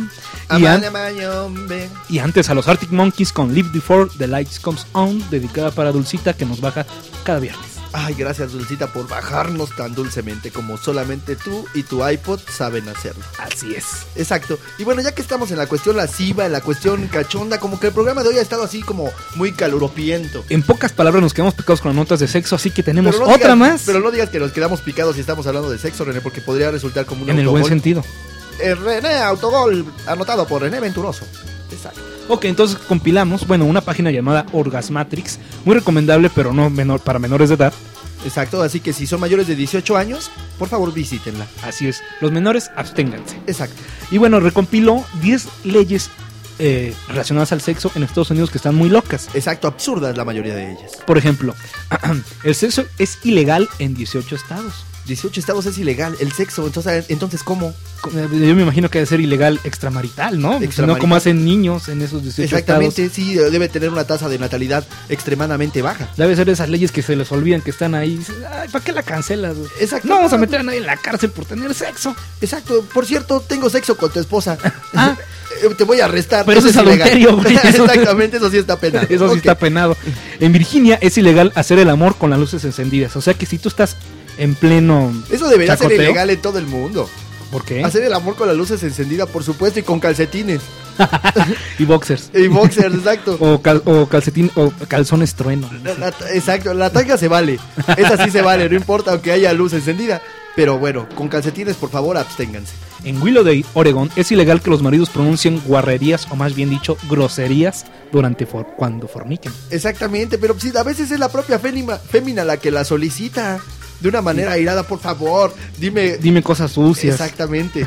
Y antes a los Arctic Monkeys con Live Before the Lights Comes On, dedicada para Dulcita, que nos baja cada viernes. Ay, gracias Dulcita por bajarnos tan dulcemente como solamente tú y tu iPod saben hacerlo. Así es. Exacto. Y bueno, ya que estamos en la cuestión lasciva, en la cuestión cachonda, como que el programa de hoy ha estado así como muy caluropiento. En pocas palabras nos quedamos picados con las notas de sexo, así que tenemos no otra digas, más. Pero no digas que nos quedamos picados si estamos hablando de sexo, René, porque podría resultar como un en autogol. el buen sentido. René, autogol anotado por René Venturoso. Exacto. Ok, entonces compilamos, una página llamada Orgasmatrix, muy recomendable, pero no para menores de edad. Exacto, así que si son mayores de 18 años, por favor visítenla. Así es, los menores absténganse. Exacto. Y bueno, recompiló 10 leyes relacionadas al sexo en Estados Unidos que están muy locas. Exacto, absurdas la mayoría de ellas. Por ejemplo, el sexo es ilegal en 18 estados. 18 estados es ilegal el sexo, entonces ¿cómo? Yo me imagino que debe ser ilegal extramarital, ¿no? No como hacen niños en esos 18 Exactamente, estados. sí, debe tener una tasa de natalidad extremadamente baja. Debe ser esas leyes que se les olvidan que están ahí. Ay, ¿para qué la cancelas? Exacto. No vamos a meter a nadie en la cárcel por tener sexo. Exacto, por cierto, tengo sexo con tu esposa. Te voy a arrestar. Pero eso es adulterio, güey. Exactamente, eso sí está penado. Eso sí está penado. En Virginia es ilegal hacer el amor con las luces encendidas. O sea que si tú estás en pleno eso debería chacoteo, ser ilegal en todo el mundo. ¿Por qué? Hacer el amor con las luces encendidas, por supuesto, y con calcetines. Y boxers. Y boxers, exacto. O calcetín o calzones trueno. Exacto, la tanga se vale. Esa sí se vale, no importa aunque haya luz encendida. Pero bueno, con calcetines, por favor, absténganse. En Willowdale, Oregon, es ilegal que los maridos pronuncien guarrerías, o más bien dicho, groserías, cuando forniquen. Exactamente, pero sí, a veces es la propia fémina la que la solicita. De una manera airada, por favor, dime cosas sucias. Exactamente.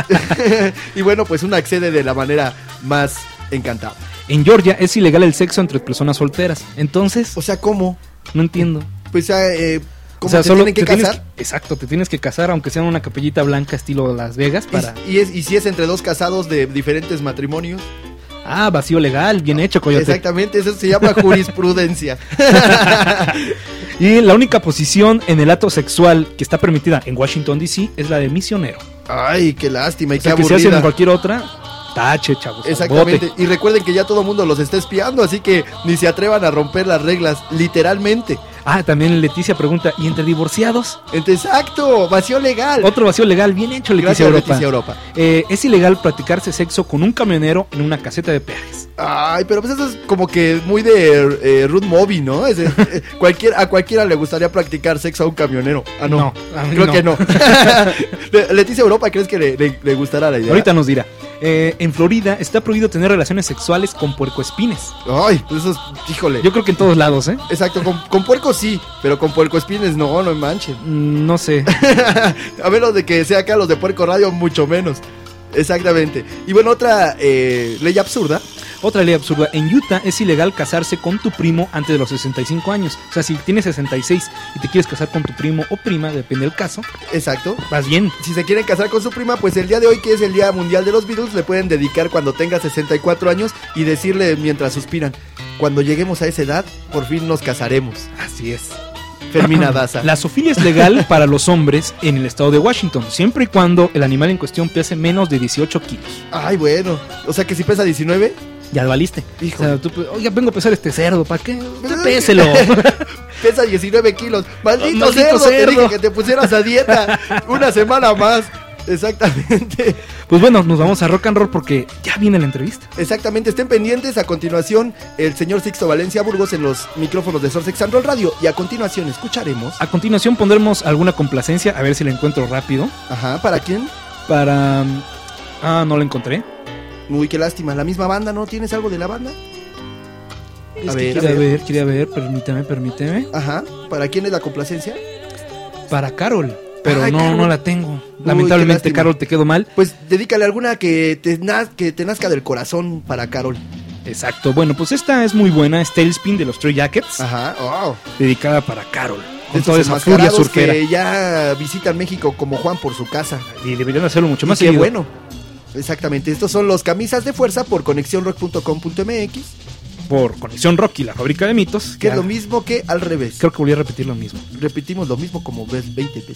Y bueno, pues uno accede de la manera más encantada. En Georgia es ilegal el sexo entre personas solteras. Entonces, o sea, ¿cómo? No entiendo. Pues ¿cómo te solo tienen que casar? Exacto, te tienes que casar, aunque sea en una capellita blanca estilo Las Vegas. ¿Y si es entre dos casados de diferentes matrimonios? Ah, vacío legal, bien hecho, coyote. Exactamente, eso se llama jurisprudencia. Y la única posición en el acto sexual que está permitida en Washington, D.C. es la de misionero. Ay, qué lástima y qué aburrida. aburrida. Que se hacen en cualquier otra, tache, chavos. Exactamente, bote. Y recuerden que ya todo el mundo los está espiando, así que ni se atrevan a romper las reglas, literalmente. Ah, también Leticia pregunta, ¿y entre divorciados? Exacto, vacío legal. Otro vacío legal, bien hecho, Leticia. Gracias, Leticia Europa. Es ilegal practicarse sexo con un camionero en una caseta de peajes. Ay, pero pues eso es como que muy de road movie, ¿no? A cualquiera le gustaría practicar sexo a un camionero. Ah, no, creo que no. Leticia Europa, ¿crees que le gustará la idea? Ahorita nos dirá. En Florida está prohibido tener relaciones sexuales con puercoespines. Ay, pues eso es, híjole. Yo creo que en todos lados, ¿eh? Exacto, con puercos sí, pero con puercoespines no manchen. No sé. A menos de que sea acá los de Puerco Radio, mucho menos. Exactamente. Y bueno, otra ley absurda. Otra ley absurda. En Utah es ilegal casarse con tu primo antes de los 65 años. O sea, si tienes 66 y te quieres casar con tu primo o prima, depende del caso. Exacto. Vas bien. Si se quieren casar con su prima, pues el día de hoy, que es el Día Mundial de los Beatles, le pueden dedicar cuando tenga 64 años y decirle mientras suspiran: cuando lleguemos a esa edad, por fin nos casaremos. Así es. Fermina Daza. La zoofilia es legal para los hombres en el estado de Washington, siempre y cuando el animal en cuestión pese menos de 18 kilos. Ay, bueno. O sea que si pesa 19... ya valiste. Hijo. O sea, oiga, vengo a pesar este cerdo, ¿para qué? Péselo. Pesa 19 kilos. Maldito cerdo, te dije que te pusieras a dieta una semana más. Exactamente. Pues bueno, nos vamos a rock and roll porque ya viene la entrevista. Exactamente, estén pendientes. A continuación, el señor Sixto Valencia Burgos en los micrófonos de Source Sex and Roll Radio. Y a continuación escucharemos. A continuación pondremos alguna complacencia, a ver si la encuentro rápido. Ajá, ¿para quién? Para... no la encontré. Uy, qué lástima, la misma banda, ¿no? ¿Tienes algo de la banda? Quería ver, permíteme. Ajá, ¿para quién es la complacencia? Para Carol, pero Ay, no, Carol. no la tengo. Lamentablemente, Carol, te quedó mal. Pues dedícale alguna que te nazca del corazón para Carol. Exacto, bueno, pues esta es muy buena, es Tailspin de los Stray Jackets. Ajá, wow. Dedicada para Carol. Con esos toda esa furia enmascarados surquera. que ya visitan México como Juan por su casa. Y deberían hacerlo mucho más Qué seguido. bueno. Exactamente, estos son los Camisas de Fuerza por conexiónrock.com.mx. Por Conexión Rock y la Fábrica de Mitos. Que es lo mismo que al revés. Creo que volví a repetir lo mismo. Repetimos lo mismo como 20 veces.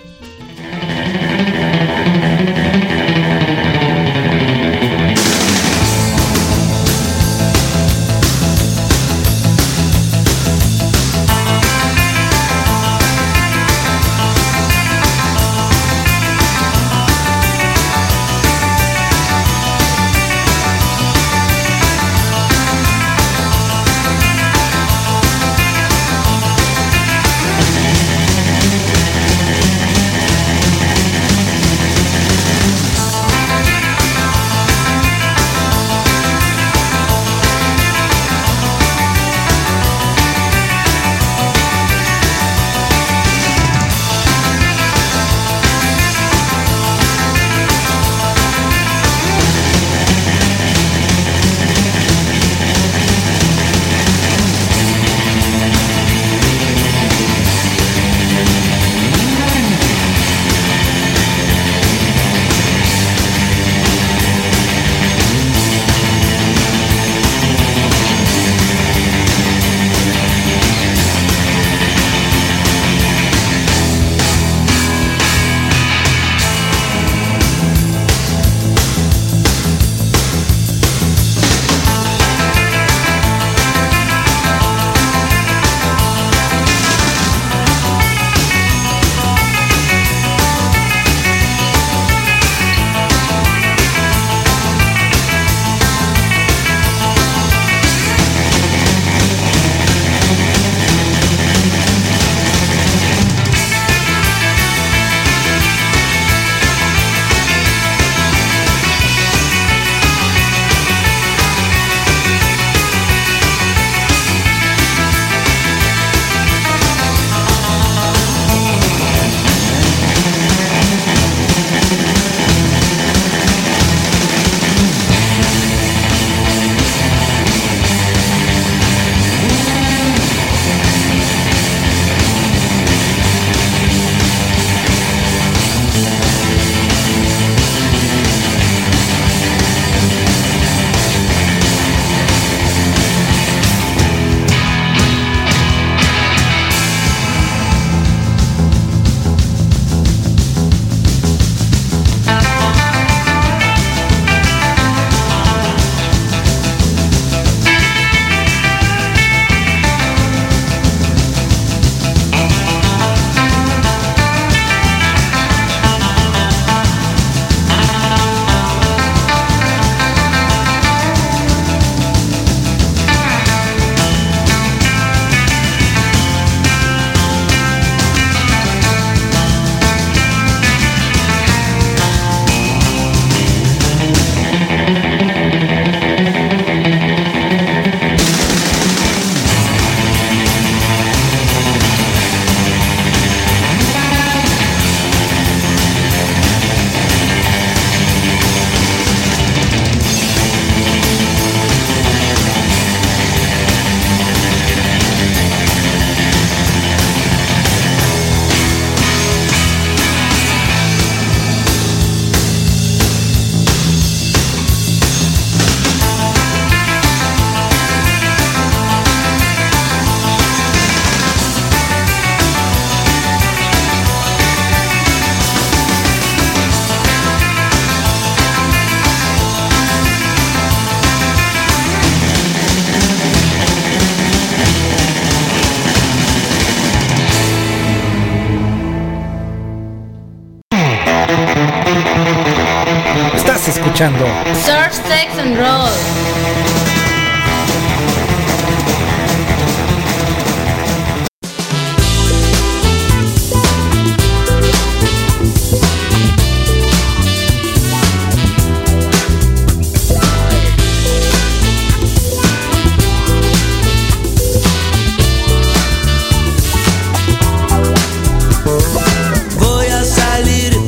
escuchando Surf, Sex and Roll.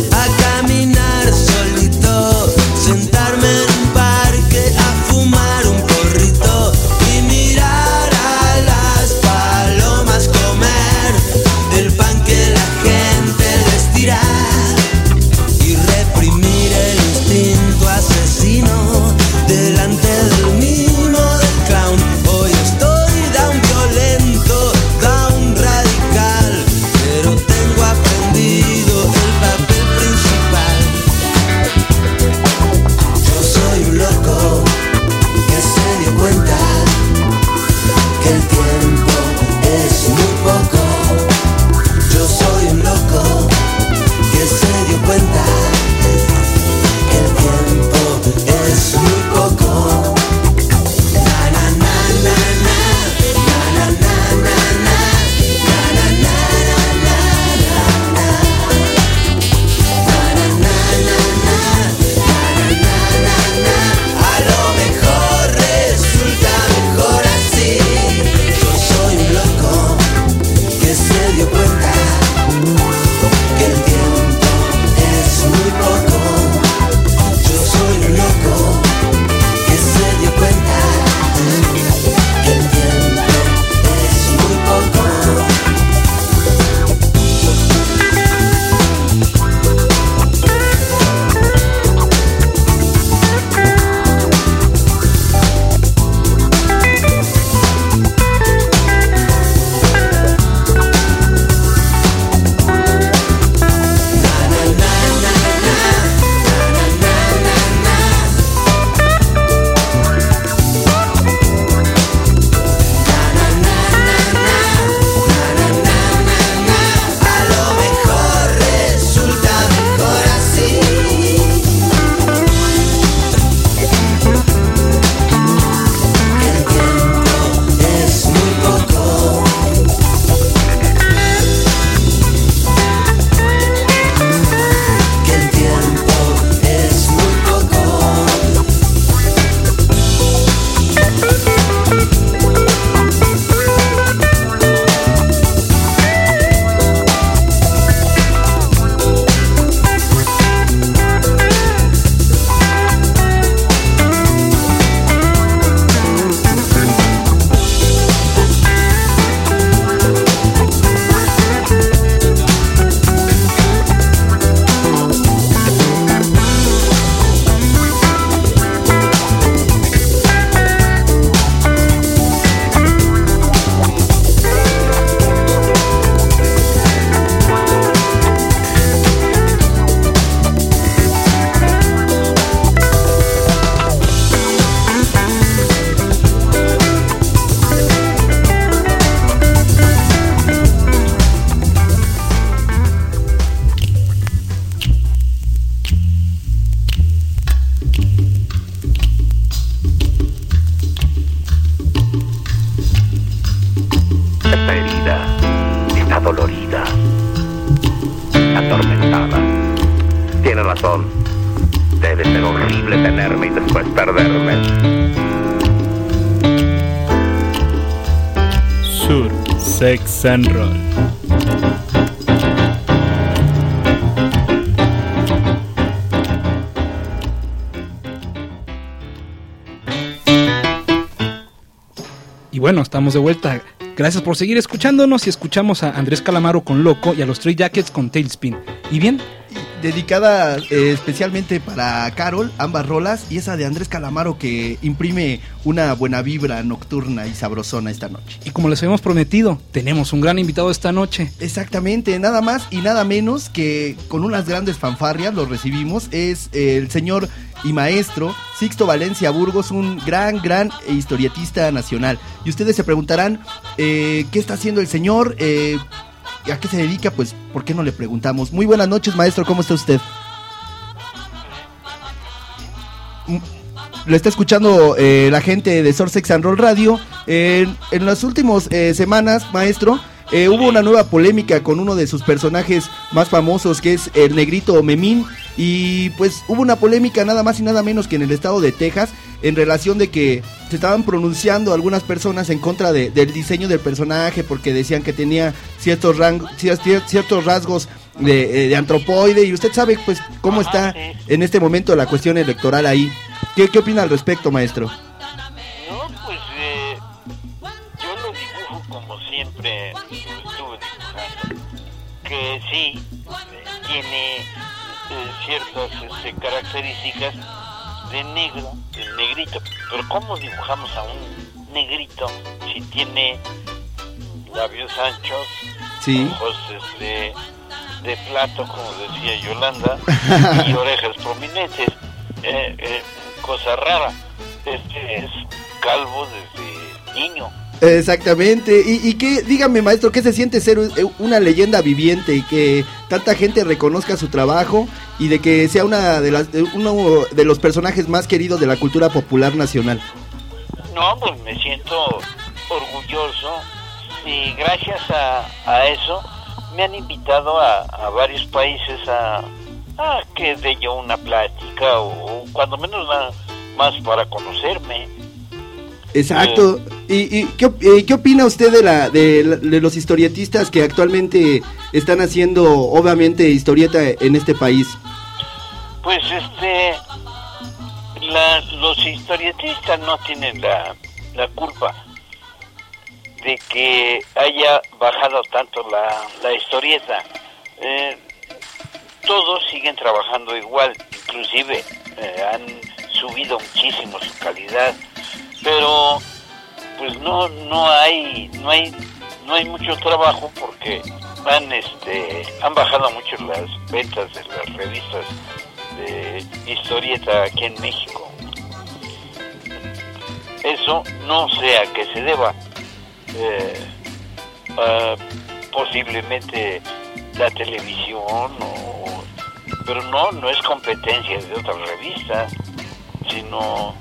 Sentarme en un parque a fumar razón. Debe ser horrible tenerme y después perderme. Sur, Sex and Roll. Y bueno, estamos de vuelta. Gracias por seguir escuchándonos y escuchamos a Andrés Calamaro con Loco y a los Stray Jackets con Tailspin. ¿Y bien? Dedicada especialmente para Carol, ambas rolas, y esa de Andrés Calamaro que imprime una buena vibra nocturna y sabrosona esta noche. Y como les habíamos prometido, tenemos un gran invitado esta noche. Exactamente, nada más y nada menos que con unas grandes fanfarrias lo recibimos. Es el señor y maestro Sixto Valencia Burgos, un gran historietista nacional. Y ustedes se preguntarán, ¿qué está haciendo el señor? ¿A qué se dedica? Pues, ¿por qué no le preguntamos? Muy buenas noches, maestro, ¿cómo está usted? Lo está escuchando la gente de Source Sex and Roll Radio. En las últimas semanas, maestro, hubo una nueva polémica con uno de sus personajes más famosos, que es el negrito Memín. Y pues hubo una polémica nada más y nada menos que en el estado de Texas, en relación de que se estaban pronunciando algunas personas en contra del diseño del personaje, porque decían que tenía ciertos rasgos de antropoide. Y usted sabe pues cómo está en este momento la cuestión electoral ahí. ¿Qué opina al respecto, maestro? No, pues yo lo dibujo como siempre estuve dibujando, que sí tiene ciertas características de negro, de negrito. Pero ¿cómo dibujamos a un negrito si tiene labios anchos, sí, ojos de plato, como decía Yolanda, y orejas prominentes? Cosa rara. Este es calvo desde niño. Exactamente. Y que, dígame, maestro, ¿qué se siente ser una leyenda viviente y que tanta gente reconozca su trabajo y de que sea uno de los personajes más queridos de la cultura popular nacional? No, pues me siento orgulloso y gracias a eso me han invitado a varios países a que dé yo una plática o cuando menos más para conocerme. Exacto. ¿Y qué opina usted de los historietistas que actualmente están haciendo, obviamente, historieta en este país? Pues los historietistas no tienen la culpa de que haya bajado tanto la historieta. Todos siguen trabajando igual, inclusive han subido muchísimo su calidad, pero pues no hay mucho trabajo porque han bajado mucho las ventas de las revistas de historieta aquí en México. Eso no sé a qué se deba. Posiblemente la televisión pero no es competencia de otras revistas, sino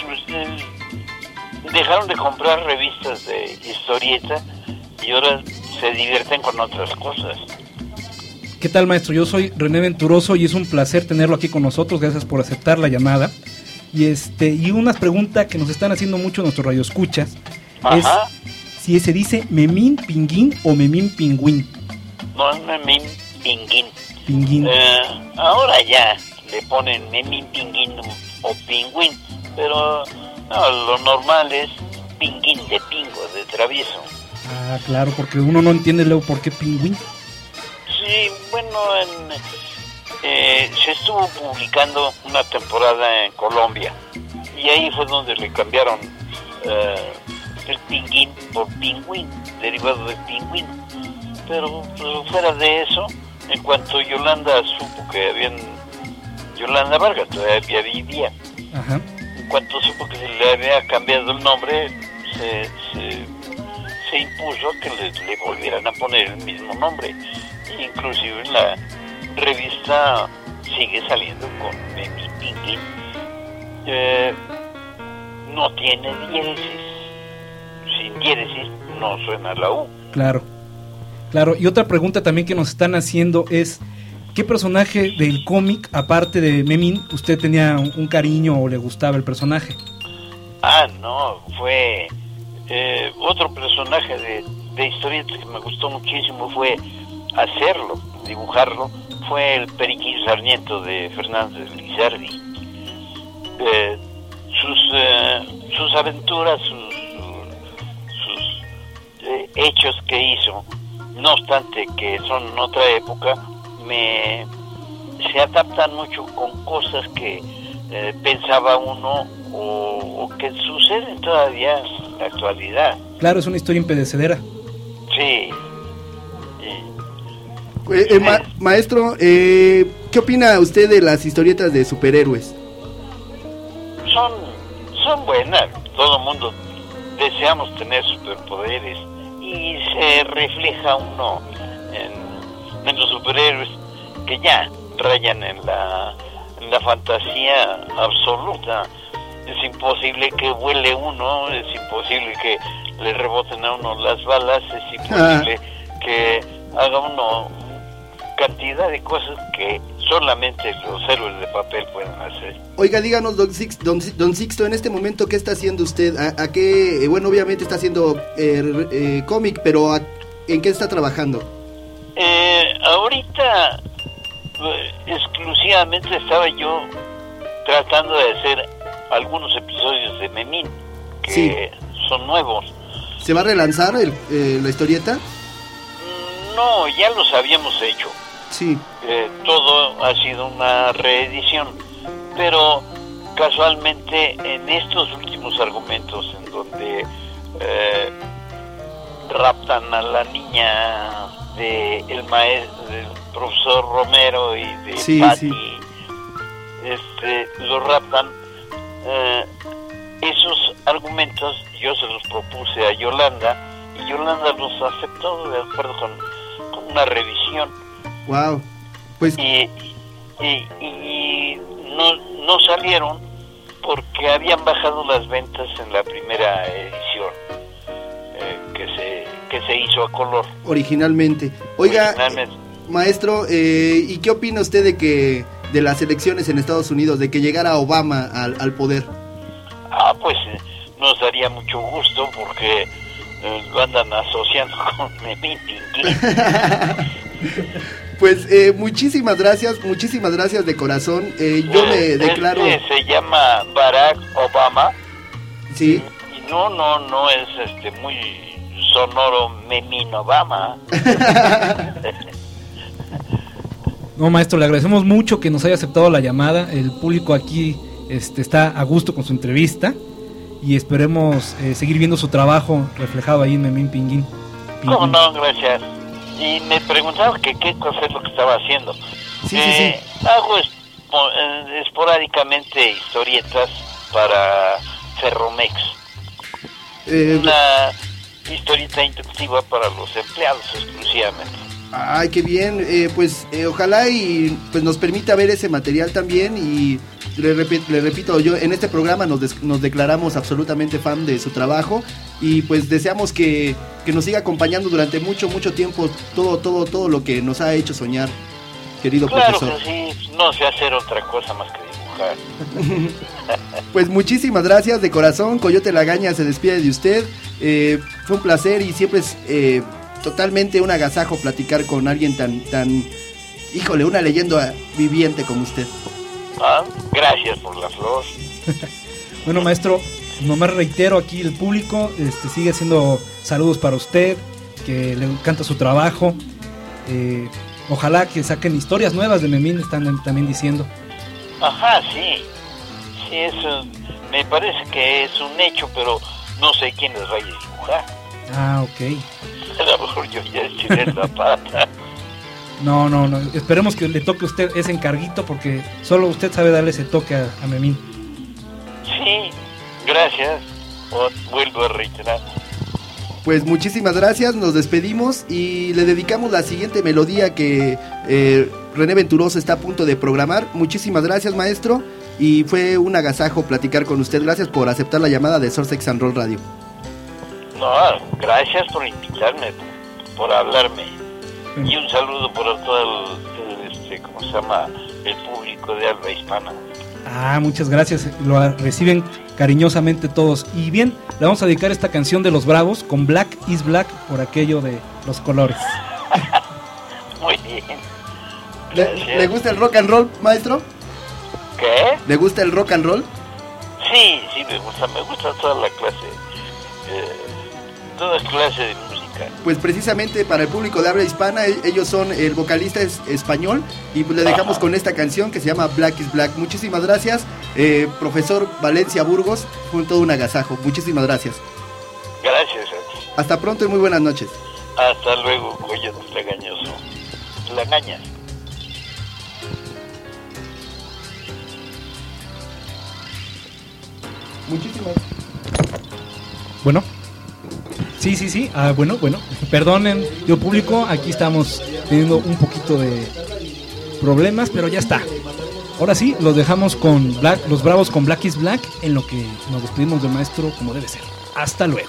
dejaron de comprar revistas de historieta y ahora se divierten con otras cosas. ¿Qué tal, maestro? Yo soy René Venturoso y es un placer tenerlo aquí con nosotros. Gracias por aceptar la llamada. Y una pregunta que nos están haciendo mucho nuestros radioescuchas es si se dice Memín Pinguín o Memín Pingüín. No es Memín Pinguín. Pinguín. Ahora ya le ponen Memín Pinguín o Pingüín, pero no, lo normal es Pinguín, de pingo, de travieso. Ah, claro, porque uno no entiende luego por qué Pingüín. Sí, bueno, se estuvo publicando una temporada en Colombia y ahí fue donde le cambiaron el Pinguín por Pingüín, derivado del pingüino. Pero fuera de eso, en cuanto Yolanda supo que Yolanda Vargas todavía vivía. Ajá. En cuanto supo que se le había cambiado el nombre, se impuso que le volvieran a poner el mismo nombre. Inclusive la revista sigue saliendo con Memín Pinguín. No tiene diéresis. Sin diéresis no suena la U. Claro. Y otra pregunta también que nos están haciendo es ¿qué personaje del cómic, aparte de Memín, usted tenía un cariño o le gustaba el personaje? No, fue otro personaje de historietas que me gustó muchísimo, fue hacerlo, dibujarlo, fue el Periquín Sarmiento de Fernández Lizardi. Sus aventuras, sus hechos que hizo, no obstante que son en otra época, se adaptan mucho con cosas que pensaba uno o que suceden todavía en la actualidad. Claro, es una historia impedecedera. Sí. Maestro, ¿qué opina usted de las historietas de superhéroes? Son buenas, todo el mundo deseamos tener superpoderes y se refleja uno en los superhéroes que ya rayan en la fantasía absoluta. Es imposible que vuele uno, es imposible que le reboten a uno las balas, es imposible que haga uno cantidad de cosas que solamente los héroes de papel pueden hacer. Oiga, díganos, don Sixto, en este momento, ¿qué está haciendo usted? ¿A qué? Bueno, obviamente está haciendo cómic, pero ¿en qué está trabajando? Ahorita, exclusivamente estaba yo tratando de hacer algunos episodios de Memín, que son nuevos. ¿Se va a relanzar la historieta? No, ya los habíamos hecho. Sí. Todo ha sido una reedición, pero casualmente en estos últimos argumentos en donde raptan a la niña del profesor Romero y de Patty, lo raptan. Esos argumentos yo se los propuse a Yolanda y Yolanda los aceptó de acuerdo con una revisión. Wow. Pues y no salieron porque habían bajado las ventas en la primera edición que se hizo a color originalmente. Oiga, maestro, ¿y qué opina usted de las elecciones en Estados Unidos, de que llegara Obama al poder? Pues nos daría mucho gusto porque lo andan asociando con Memín Pinguín. Pues muchísimas gracias de corazón. Yo me declaro... se llama Barack Obama. Sí. Y no es muy sonoro Memín Obama. No, maestro, le agradecemos mucho que nos haya aceptado la llamada. El público aquí está a gusto con su entrevista y esperemos seguir viendo su trabajo reflejado ahí en Memín Pinguín. No, gracias. Y me preguntaba que qué cosa es lo que estaba haciendo. Sí. Hago esporádicamente historietas para Ferromex. Una historieta instructiva para los empleados exclusivamente. Ay, qué bien. Ojalá y pues nos permita ver ese material también. Y le repito, yo en este programa nos declaramos absolutamente fan de su trabajo y pues deseamos que nos siga acompañando durante mucho tiempo todo lo que nos ha hecho soñar, querido profesor. Claro que sí, no sé hacer otra cosa más que dibujar. Pues muchísimas gracias de corazón. Coyote Lagaña se despide de usted. Fue un placer y siempre es totalmente un agasajo platicar con alguien tan híjole, una leyenda viviente como usted. Gracias por la flor. Bueno, maestro, nomás reitero aquí el público sigue haciendo saludos para usted, que le encanta su trabajo. Ojalá que saquen historias nuevas de Memín, están también diciendo. Ajá, sí, eso me parece que es un hecho, pero no sé quién les vaya a dibujar. Ok. A lo mejor yo ya estiré la pata. No, esperemos que le toque a usted ese encarguito, porque solo usted sabe darle ese toque a Memín. Sí, gracias. Vuelvo a reiterar. Pues muchísimas gracias, nos despedimos y le dedicamos la siguiente melodía que René Venturoso está a punto de programar. Muchísimas gracias, maestro, y fue un agasajo platicar con usted. Gracias por aceptar la llamada de Source Sex and Roll Radio. No, gracias por invitarme, por hablarme. Y un saludo para todo ¿cómo se llama? El público de habla hispana. Muchas gracias, lo reciben cariñosamente todos. Y bien, le vamos a dedicar esta canción de Los Bravos con Black is Black por aquello de los colores. Muy bien. ¿Le gusta el rock and roll, maestro? ¿Qué? ¿Le gusta el rock and roll? Sí, me gusta toda la clase, toda clase de música. Pues precisamente para el público de habla hispana, ellos son, el vocalista es español, y pues le dejamos con esta canción que se llama Black is Black. Muchísimas gracias, profesor Valencia Burgos, fue todo un agasajo, muchísimas gracias. Gracias a ti. Hasta pronto y muy buenas noches. Hasta luego, Goyo Lagañoso. Lagañas. Muchísimas. Bueno. Sí. Bueno. Perdonen, yo público, aquí estamos teniendo un poquito de problemas, pero ya está. Ahora sí, los dejamos con Los Bravos con Black is Black, en lo que nos despedimos del maestro como debe ser. Hasta luego.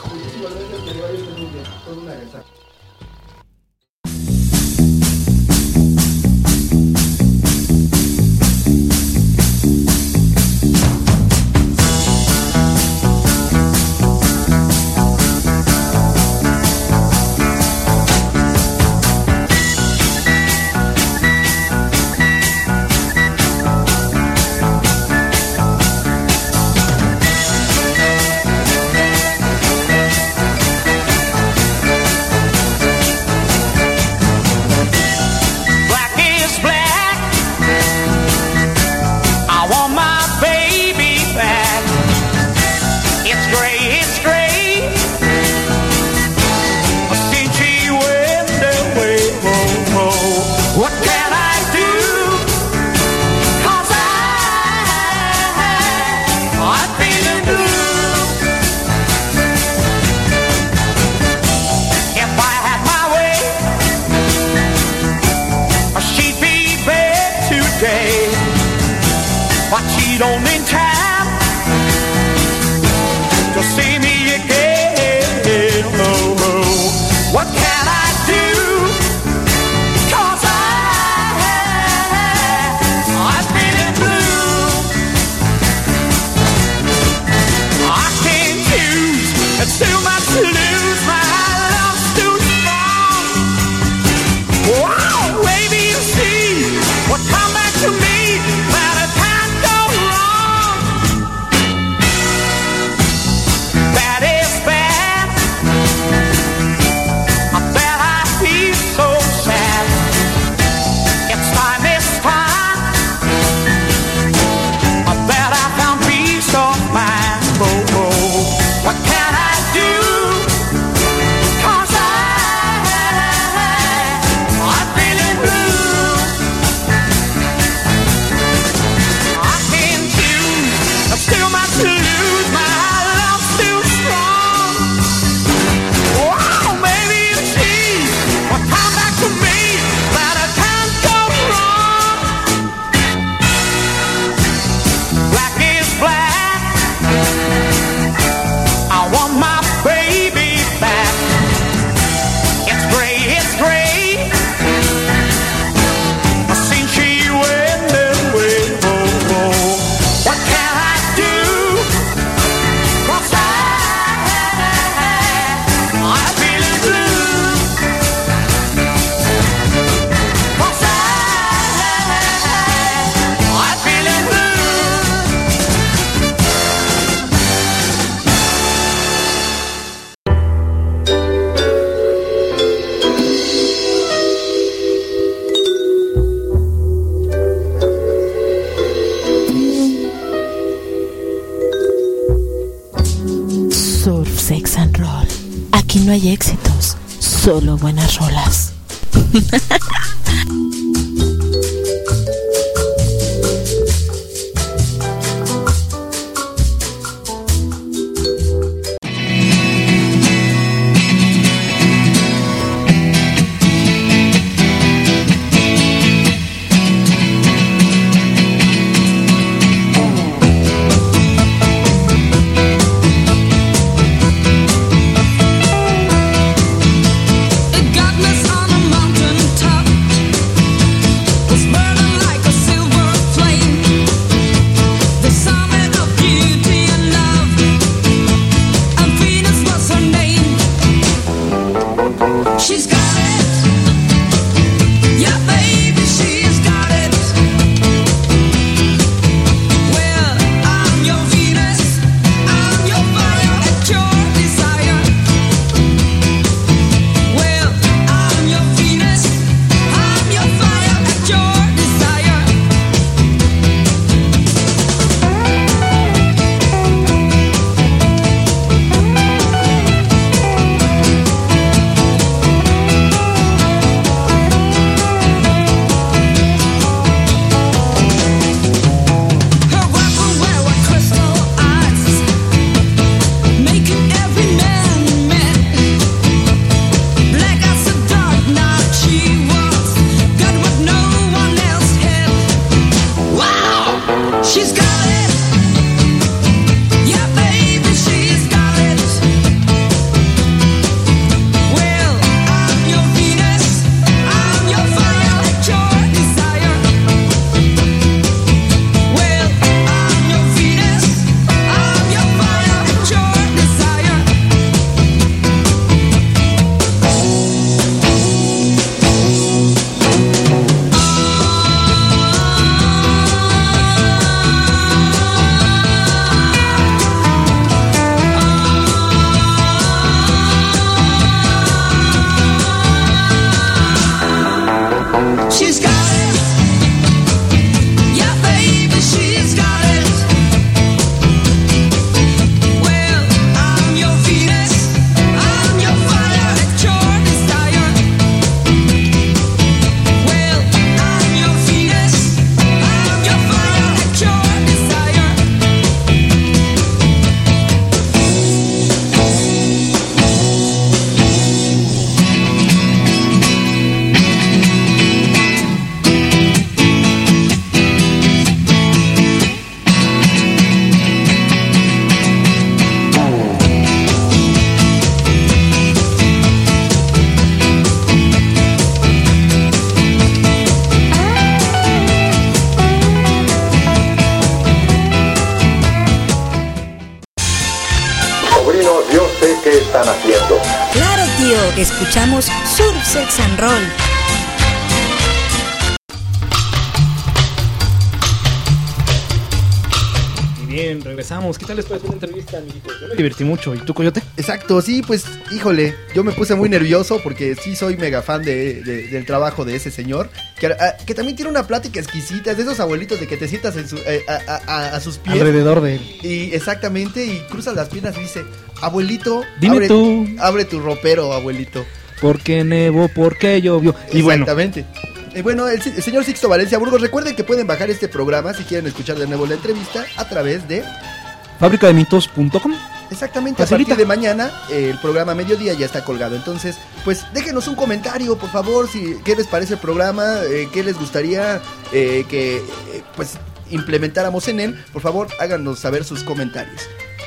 Sex and Roll. Aquí no hay éxitos, solo buenas rolas. Godless on a mountain top. Escuchamos Surf, Sex and Roll. Bien, regresamos. ¿Qué tal les pareció la entrevista, amiguitos? Yo me divertí mucho. ¿Y tú, Coyote? Exacto, sí, pues, híjole, yo me puse muy nervioso porque sí soy mega fan del trabajo de ese señor, que también tiene una plática exquisita, es de esos abuelitos de que te sientas en a sus pies. Alrededor de él. Y exactamente, y cruzas las piernas y dice, abuelito, dime tú. Abre tu ropero, abuelito. ¿Por qué nevó? ¿Por qué llovió? Y exactamente. Bueno, el señor Sixto Valencia Burgos, recuerden que pueden bajar este programa si quieren escuchar de nuevo la entrevista a través de fabricademitos.com. Exactamente, a partir de mañana el programa mediodía ya está colgado. Entonces, pues déjenos un comentario, por favor, qué les parece el programa, qué les gustaría que pues implementáramos en él. Por favor, háganos saber sus comentarios.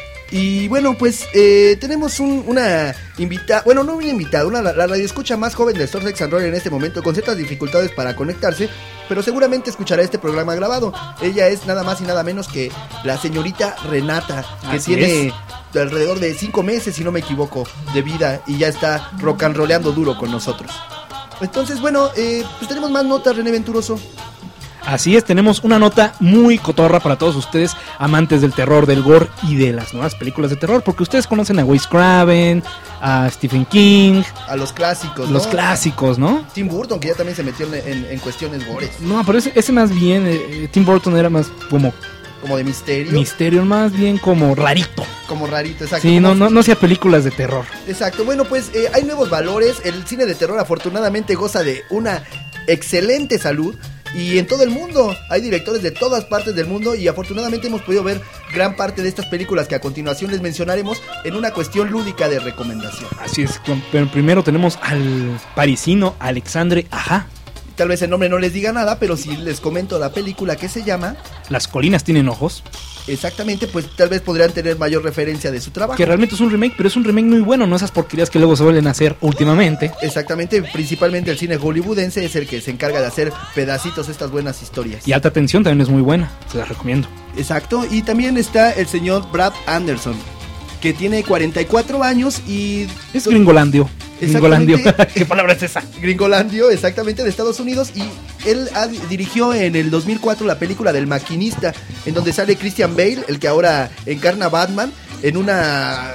Y bueno, pues tenemos una invitada, bueno, no una invitada, la radioescucha más joven de Surf, Sex and Roll en este momento, con ciertas dificultades para conectarse, pero seguramente escuchará este programa grabado. Ella es nada más y nada menos que la señorita Renata, que tiene alrededor de 5 meses, si no me equivoco, de vida, y ya está rock and rolleando duro con nosotros. Entonces, bueno, pues tenemos más notas, René Venturoso. Así es, tenemos una nota muy cotorra para todos ustedes, amantes del terror, del gore y de las nuevas películas de terror, porque ustedes conocen a Wes Craven, a Stephen King, a los clásicos, ¿no? Los clásicos, ¿no? Tim Burton, que ya también se metió en cuestiones gores. No, pero ese más bien, Tim Burton era más como de misterio. Misterio, más bien como rarito. Como rarito, exacto. Sí, no hacía películas de terror. Exacto, bueno, pues hay nuevos valores. El cine de terror afortunadamente goza de una excelente salud. Y en todo el mundo, hay directores de todas partes del mundo y afortunadamente hemos podido ver gran parte de estas películas que a continuación les mencionaremos en una cuestión lúdica de recomendación. Así es, pero primero tenemos al parisino Alexandre Aja. Tal vez el nombre no les diga nada, pero si les comento la película que se llama Las colinas tienen ojos. Exactamente, pues tal vez podrían tener mayor referencia de su trabajo. Que realmente es un remake, pero es un remake muy bueno, no esas porquerías que luego se suelen hacer últimamente. Exactamente, principalmente el cine hollywoodense es el que se encarga de hacer pedacitos de estas buenas historias. Y Alta Tensión también es muy buena, se las recomiendo. Exacto, y también está el señor Brad Anderson, que tiene 44 años y es gringolandio. Gringolandio. ¿Qué palabra es esa? Gringolandio, exactamente, de Estados Unidos. Y él dirigió en el 2004 la película del Maquinista, en donde sale Christian Bale, el que ahora encarna a Batman, en una,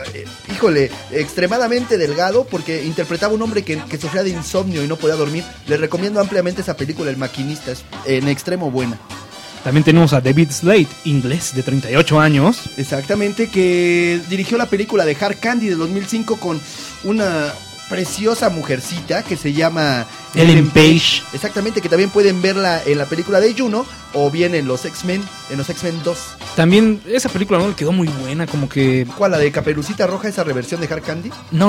extremadamente delgado, porque interpretaba un hombre que sufría de insomnio y no podía dormir. Les recomiendo ampliamente esa película, El Maquinista, es en extremo buena. También tenemos a David Slade, inglés de 38 años. Exactamente, que dirigió la película de Hard Candy de 2005 con una preciosa mujercita que se llama Ellen Page. Exactamente, que también pueden verla en la película de Juno o bien en los X-Men 2. También esa película no le quedó muy buena, como que... ¿Cuál? ¿La de Caperucita Roja, esa reversión de Hard Candy? No.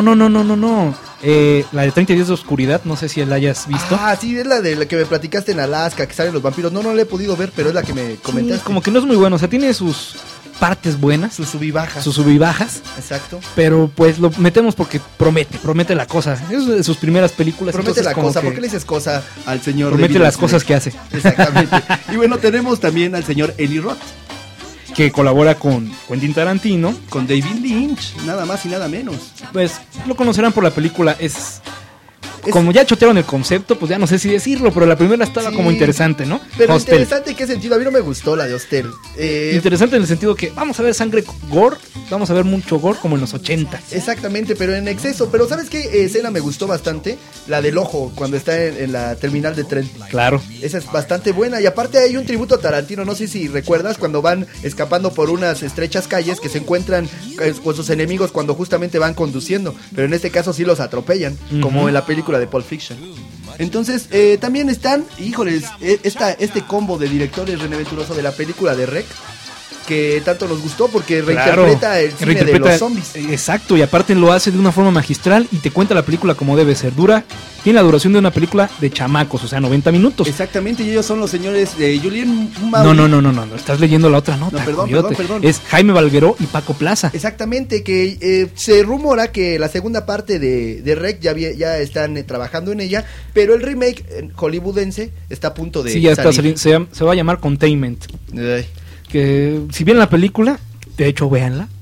La de 30 días de oscuridad, no sé si la hayas visto. Ah, sí, es la de la que me platicaste en Alaska, que salen los vampiros. No la he podido ver, pero es la que me comentaste. Sí, como que no es muy bueno, o sea, tiene sus partes buenas, sus subibajas. Exacto. Pero pues lo metemos porque promete la cosa. Es de sus primeras películas. Promete la cosa. ¿Por qué le dices cosa al señor? Promete las cosas que hace. Exactamente. Y bueno, tenemos también al señor Eli Roth, que colabora con Quentin Tarantino, con David Lynch, nada más y nada menos. Pues lo conocerán por la película. Como ya chotearon el concepto, pues ya no sé si decirlo, pero la primera estaba como interesante, ¿no? Pero Hostel. ¿Interesante en qué sentido? A mí no me gustó la de Hostel. Interesante en el sentido que vamos a ver sangre, gore, vamos a ver mucho gore como en los 80. Exactamente, pero en exceso. Pero ¿sabes qué escena me gustó bastante? La del ojo, cuando está en la terminal de tren. Claro. Esa es bastante buena. Y aparte hay un tributo a Tarantino, no sé si recuerdas, cuando van escapando por unas estrechas calles que se encuentran con sus enemigos cuando justamente van conduciendo. Pero en este caso sí los atropellan, como en la película de Pulp Fiction. Entonces también están, híjoles, este combo de directores, René Venturoso, de la película de Rec, que tanto nos gustó porque reinterpreta el cine de los zombies. Exacto, y aparte lo hace de una forma magistral y te cuenta la película como debe ser. Tiene la duración de una película de chamacos, o sea, 90 minutos. Exactamente, y ellos son los señores de Julien Mauri. No, estás leyendo la otra nota. No, perdón. Es Jaime Valgueró y Paco Plaza. Exactamente, que se rumora que la segunda parte de Rec ya están trabajando en ella, pero el remake hollywoodense está a punto de salir. Está saliendo, se va a llamar Containment. Que si bien la película, de hecho véanla,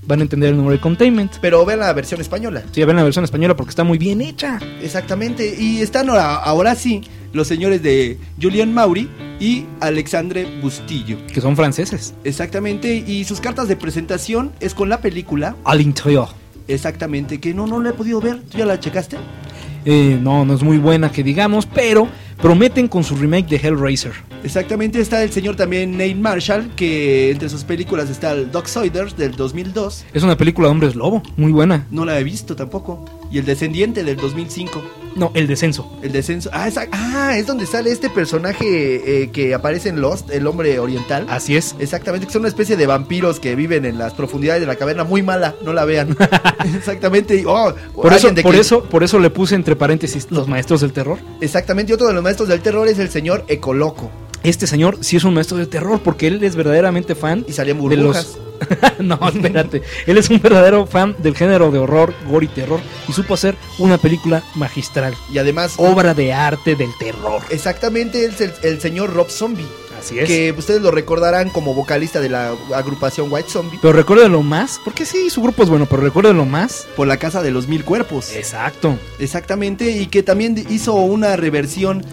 van a entender el número de containment. Pero vean la versión española. Sí, vean la versión española porque está muy bien hecha. Exactamente, y están ahora sí los señores de Julien Maury y Alexandre Bustillo, que son franceses. Exactamente, y sus cartas de presentación es con la película Al Interior. Exactamente, que no la he podido ver. ¿Tú ya la checaste? No es muy buena que digamos, pero prometen con su remake de Hellraiser. Exactamente, está el señor también Nate Marshall, que entre sus películas está el Darksiders del 2002. Es una película de hombres lobo, muy buena. No la he visto tampoco. Y El Descendiente del 2005. No, El Descenso. El Descenso. Es donde sale este personaje que aparece en Lost, el hombre oriental. Así es. Exactamente, que son una especie de vampiros que viven en las profundidades de la caverna. Muy mala, no la vean. Exactamente. Por eso le puse entre paréntesis los maestros del terror. Exactamente, y otro de los maestros del terror es el señor Ecoloco. Este señor sí es un maestro del terror porque él es verdaderamente fan. Y salían burbujas. No, espérate. Él es un verdadero fan del género de horror, gore y terror y supo hacer una película magistral. Y además obra de arte del terror. Exactamente, es el señor Rob Zombie. Así es. Que ustedes lo recordarán como vocalista de la agrupación White Zombie. Pero recuérdenlo más, porque sí, su grupo es bueno, pero recuérdenlo más por La Casa de los Mil Cuerpos. Exacto. Exactamente, y que también hizo una reversión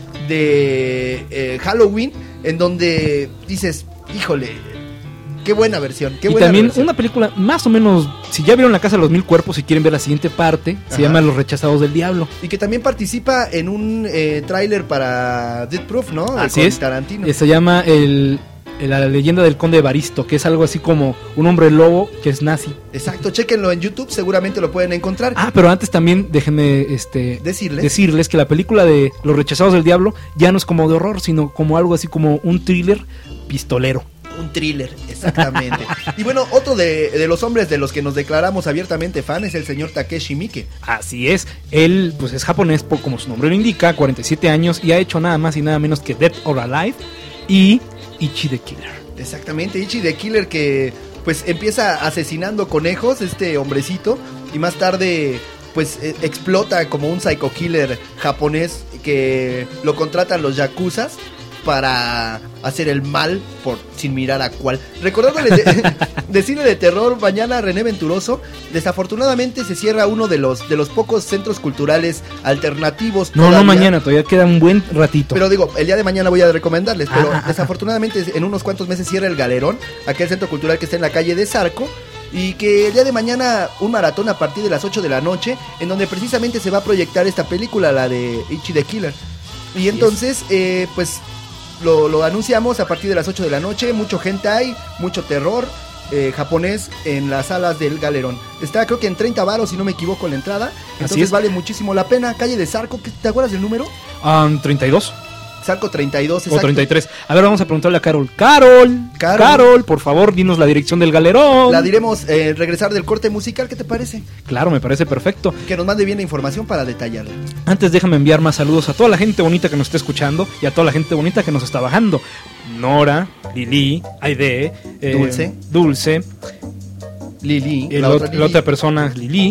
de Halloween, en donde dices, híjole, qué buena versión. Y también una película más o menos, si ya vieron La Casa de los Mil Cuerpos y quieren ver la siguiente parte, se llama Los Rechazados del Diablo. Y que también participa en un tráiler para Death Proof, ¿no? Así con es. Tarantino. Se llama La leyenda del Conde Evaristo, que es algo así como un hombre lobo que es nazi. Exacto, chéquenlo en YouTube, seguramente lo pueden encontrar. Pero antes también déjenme decirles que la película de Los Rechazados del Diablo ya no es como de horror, sino como algo así como un thriller pistolero. Un thriller, exactamente. Y bueno, otro de los hombres de los que nos declaramos abiertamente fan es el señor Takeshi Miike. Así es, él pues es japonés, como su nombre lo indica, 47 años y ha hecho nada más y nada menos que Dead or Alive y Ichi the Killer. Exactamente, Ichi the Killer, que pues empieza asesinando conejos, este hombrecito, y más tarde pues explota como un psycho killer japonés que lo contratan los yakuzas para hacer el mal sin mirar a cuál. Recordándole de cine de terror, mañana René Venturoso. Desafortunadamente se cierra uno de los pocos centros culturales alternativos. No mañana, todavía queda un buen ratito. Pero digo, el día de mañana voy a recomendarles. Pero desafortunadamente en unos cuantos meses cierra el Galerón, aquel centro cultural que está en la calle de Zarco. Y que el día de mañana un maratón a partir de las 8 de la noche, en donde precisamente se va a proyectar esta película, la de Ichi the Killer. Y entonces, pues lo anunciamos a partir de las 8 de la noche. Mucho hentai, mucho terror japonés en las salas del Galerón. Está creo que en 30 varos, si no me equivoco, la entrada. Entonces vale muchísimo la pena. Calle de Zarco, ¿te acuerdas del número? 32. Zarco 32, exacto. O 33. A ver, vamos a preguntarle a Carol. Carol, por favor, dinos la dirección del Galerón. La diremos regresar del corte musical, ¿qué te parece? Claro, me parece perfecto. Que nos mande bien la información para detallarla. Antes déjame enviar más saludos a toda la gente bonita que nos está escuchando y a toda la gente bonita que nos está bajando. Nora, Lili, Aide, Dulce, Lili, la otra persona Lili,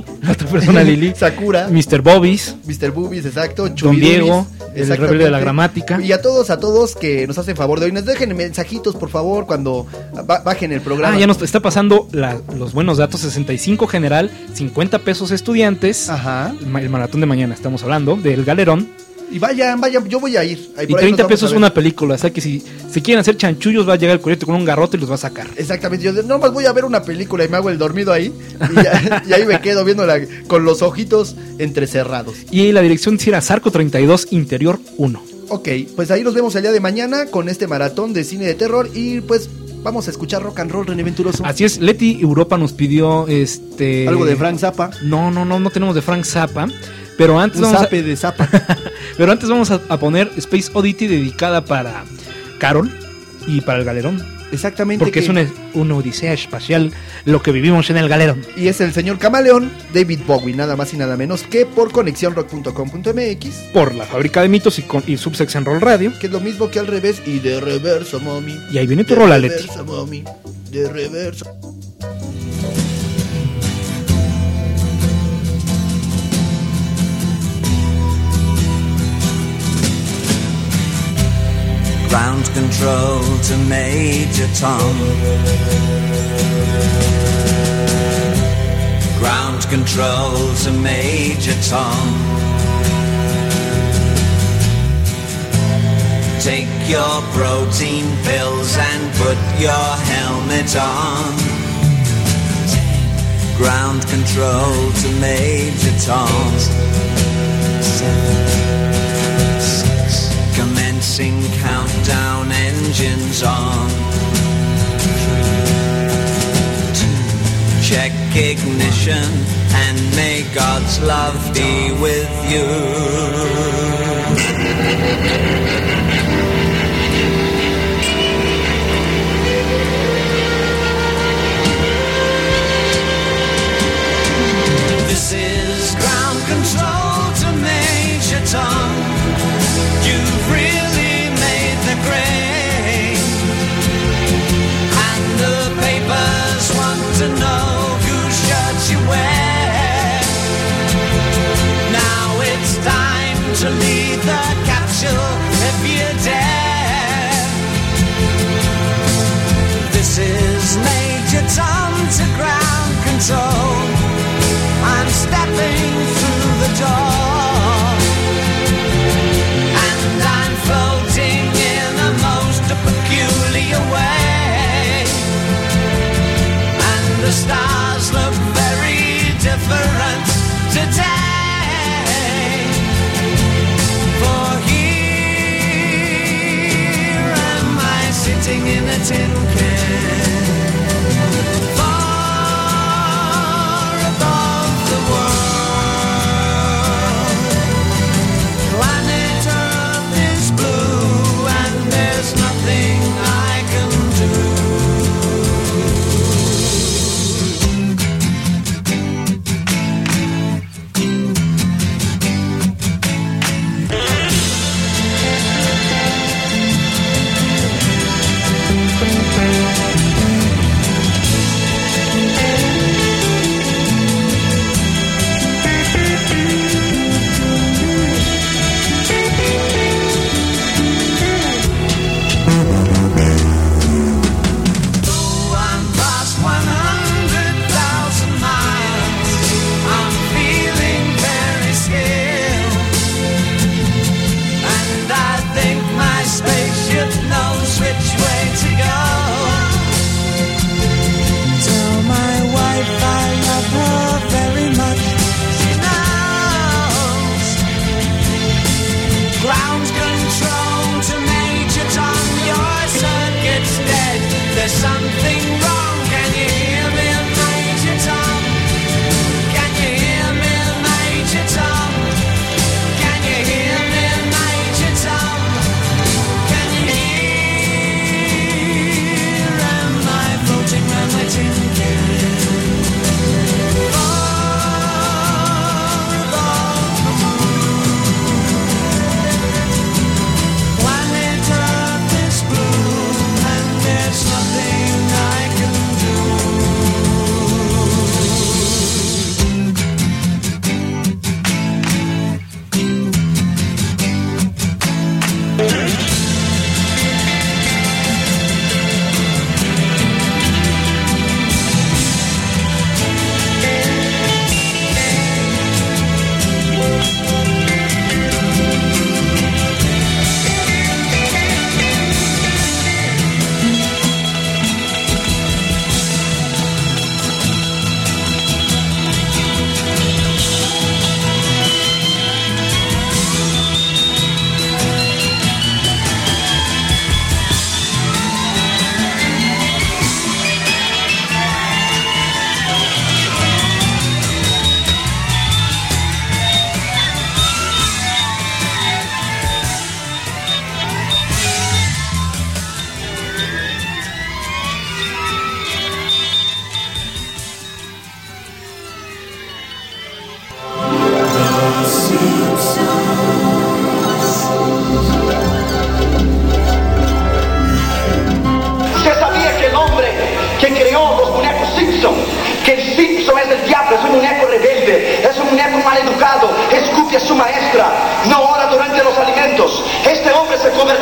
Sakura, Mr. Bobbies, exacto, Don Diego, el rebelde de la gramática. Y a todos que nos hacen favor de hoy, nos dejen mensajitos por favor cuando bajen el programa. Ya nos está pasando los buenos datos. 65 general, 50 pesos estudiantes. El maratón de mañana, estamos hablando del Galerón. Y vayan, yo voy a ir. Y 30 pesos una película, o sea que si quieren hacer chanchullos va a llegar el coyote con un garrote y los va a sacar. Exactamente, yo nomás voy a ver una película y me hago el dormido ahí y ahí me quedo viéndola con los ojitos entrecerrados. Y la dirección era Zarco 32, Interior 1. Ok, pues ahí nos vemos el día de mañana con este maratón de cine de terror y pues vamos a escuchar rock and roll, René Venturoso. Así es, Leti Europa nos pidió algo de Frank Zappa. No tenemos de Frank Zappa. Pero antes Pero antes vamos a poner Space Oddity dedicada para Carol y para el Galerón. Exactamente. Porque es una odisea espacial lo que vivimos en el Galerón. Y es el señor Camaleón, David Bowie, nada más y nada menos que por conexiónrock.com.mx. Por la Fábrica de Mitos y Subsex and Roll Radio. Que es lo mismo que al revés y de reverso, mami. Y ahí viene tu rola, Leti. De reverso, mami. De reverso. Ground control to Major Tom. Ground control to Major Tom. Take your protein pills and put your helmet on. Ground control to Major Tom. 7, 6. Commencing countdown, engines on. 3, 2. Check ignition and may God's love be with you. This is ground control to Major Tom. You've really made the grade, and the papers want to know whose shirt you wear. Now it's time to leave the capsule if you dare. This is Major Tom to ground control. I'm stepping through the door, and I'm floating in a most peculiar way, and the stars look very different today. For here am I sitting in a tin can.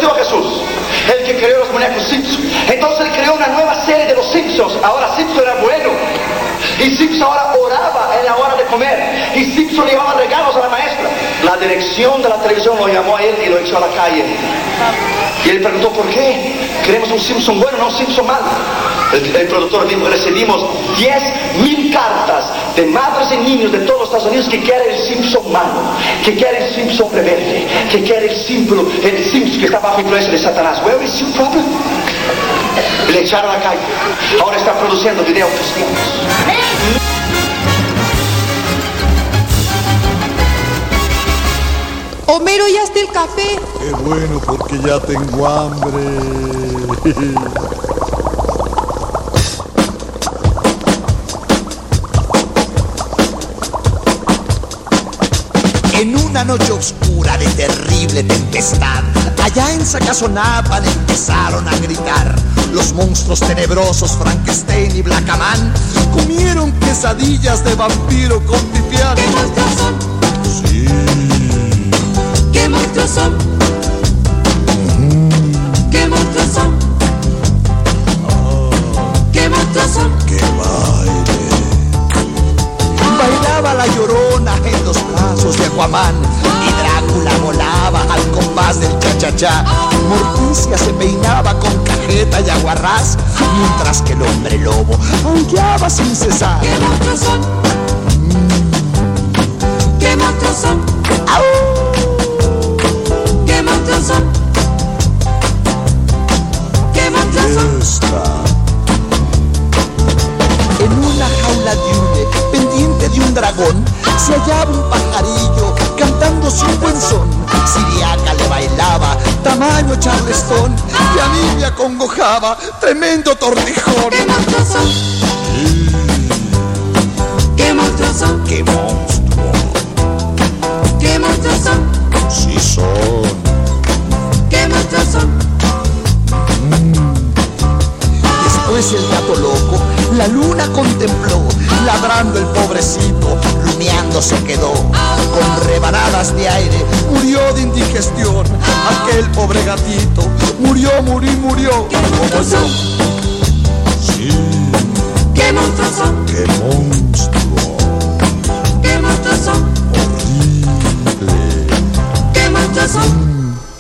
conoció a Jesús, el que creó los muñecos Simpson. Entonces él creó una nueva serie de los Simpsons. Ahora Simpson era bueno. Y Simpson ahora oraba en la hora de comer. Y Simpson llevaba regalos a la maestra. La dirección de la televisión lo llamó a él y lo echó a la calle. Y él preguntó por qué. Queremos un Simpson bueno, no un Simpson malo. El productor dijo, recibimos 10,000 cartas de madres y niños de todos los Estados Unidos que quieren el Simpson malo, que quieren el Simpson rebelde, que quieren el Simpson que está bajo influencia de Satanás. Where is your problem? Le echaron a la calle. Ahora está produciendo videos cristianos. Homero, ¿ya está el café? Qué bueno, porque ya tengo hambre. En una noche oscura de terrible tempestad, allá en Sacazonapan empezaron a gritar. Los monstruos tenebrosos Frankenstein y Blackaman comieron quesadillas de vampiro con pipián. ¿Qué monstruos son? Sí. ¿Qué monstruos son? ¿Qué monstruos son? ¿Qué monstruos son? ¡Qué baile! Bailaba la Llorona en los brazos de Aquaman y Drácula volaba al compás del cha-cha-cha. Morticia se peinaba con cajeta y aguarrás, mientras que el hombre lobo aullaba sin cesar. ¿Qué monstruos son? ¿Qué monstruos son? ¡Au! ¿Qué monstruos son? ¿Qué monstruos son? En una jaula de hule, pendiente de un dragón, se hallaba un pajarillo cantando sin buen son. Siriaca le bailaba, tamaño charlestón, y a mí me acongojaba, tremendo tortijón. ¿Qué monstruos son? ¿Qué monstruos son? ¡Qué monstruo! ¿Qué monstruos son? Sí son. ¿Qué monstruos son? Después el gato loco la luna contempló, ladrando el pobrecito, luneando se quedó. Con rebanadas de aire murió de indigestión. Aquel pobre gatito murió. ¿Qué monstruos son? Sí. ¿Qué monstruos son? ¡Qué monstruo! ¿Qué monstruos son? Horrible. ¿Qué monstruos son?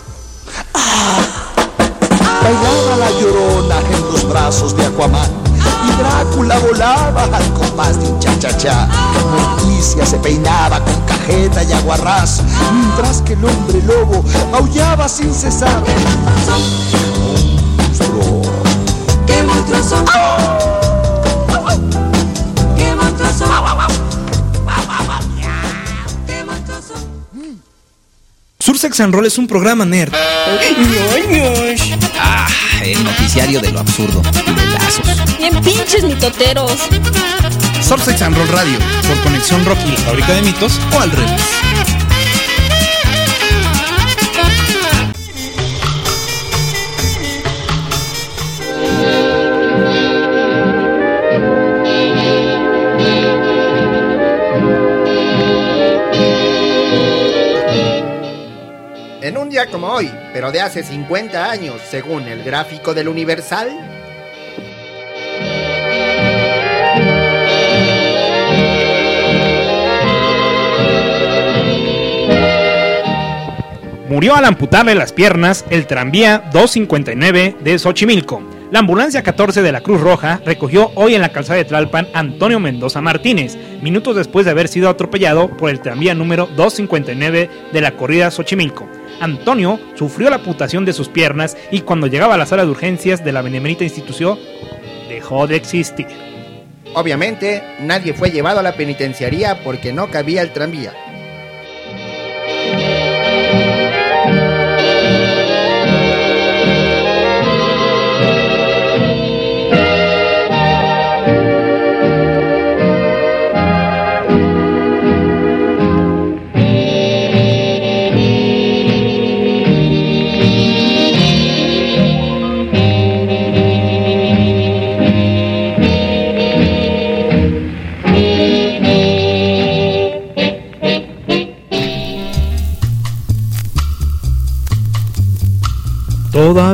Bailaba la Llorona en los brazos de Aquaman y Drácula volaba al compás de un cha-cha-cha. Morticia se peinaba con cajeta y aguarrás, mientras que el hombre lobo aullaba sin cesar. Monstruo. ¿Qué monstruos son? ¿Qué monstruos son? ¿Qué monstruos son? Sursex and Roll es un programa nerd. El noticiario de lo absurdo y de lazos. Bien pinches mitoteros. Sursex and Roll Radio, por Conexión Rock y la Fábrica de Mitos, o al revés. En un día como hoy, pero de hace 50 años, según el gráfico del Universal. Murió al amputarle las piernas el tranvía 259 de Xochimilco. La ambulancia 14 de la Cruz Roja recogió hoy en la calzada de Tlalpan a Antonio Mendoza Martínez, minutos después de haber sido atropellado por el tranvía número 259 de la corrida Xochimilco. Antonio sufrió la amputación de sus piernas y cuando llegaba a la sala de urgencias de la benemérita institución, dejó de existir. Obviamente, nadie fue llevado a la penitenciaría porque no cabía el tranvía.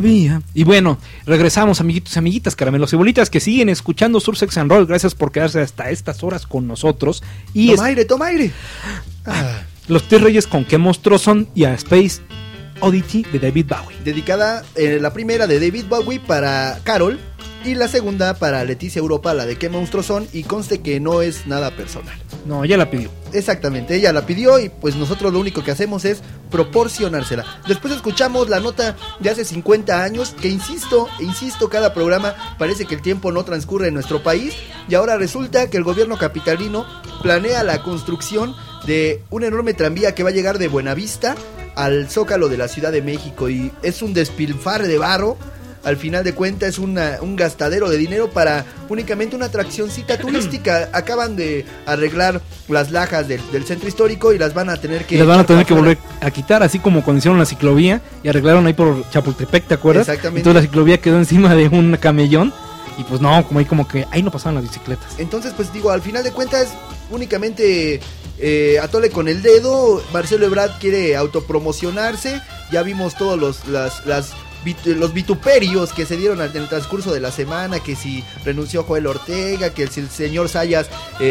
todavía. Y bueno, regresamos, amiguitos y amiguitas, caramelos y bolitas que siguen escuchando Surf Sex and Roll. Gracias por quedarse hasta estas horas con nosotros. Y toma aire. Los Tres Reyes con Qué Monstruos Son y a Space Oddity de David Bowie. Dedicada la primera de David Bowie para Carol y la segunda para Leticia Europa, la de Qué Monstruos Son, y conste que no es nada personal. No, ella la pidió. Exactamente, ella la pidió y pues nosotros lo único que hacemos es proporcionársela. Después escuchamos la nota de hace 50 años, que insisto, cada programa parece que el tiempo no transcurre en nuestro país, y ahora resulta que el gobierno capitalino planea la construcción de un enorme tranvía que va a llegar de Buenavista al Zócalo de la Ciudad de México, y es un despilfarre de barro. Al final de cuentas es un gastadero de dinero para únicamente una atraccioncita turística. Acaban de arreglar las lajas del centro histórico y las van a tener que... volver a quitar, así como cuando hicieron la ciclovía y arreglaron ahí por Chapultepec, ¿te acuerdas? Exactamente. Entonces la ciclovía quedó encima de un camellón y pues no, como que ahí no pasaban las bicicletas. Entonces pues digo, al final de cuentas únicamente... atole con el dedo. Marcelo Ebrard quiere autopromocionarse. Ya vimos todos los vituperios que se dieron en el transcurso de la semana, que si renunció Joel Ortega, que si el señor Sayas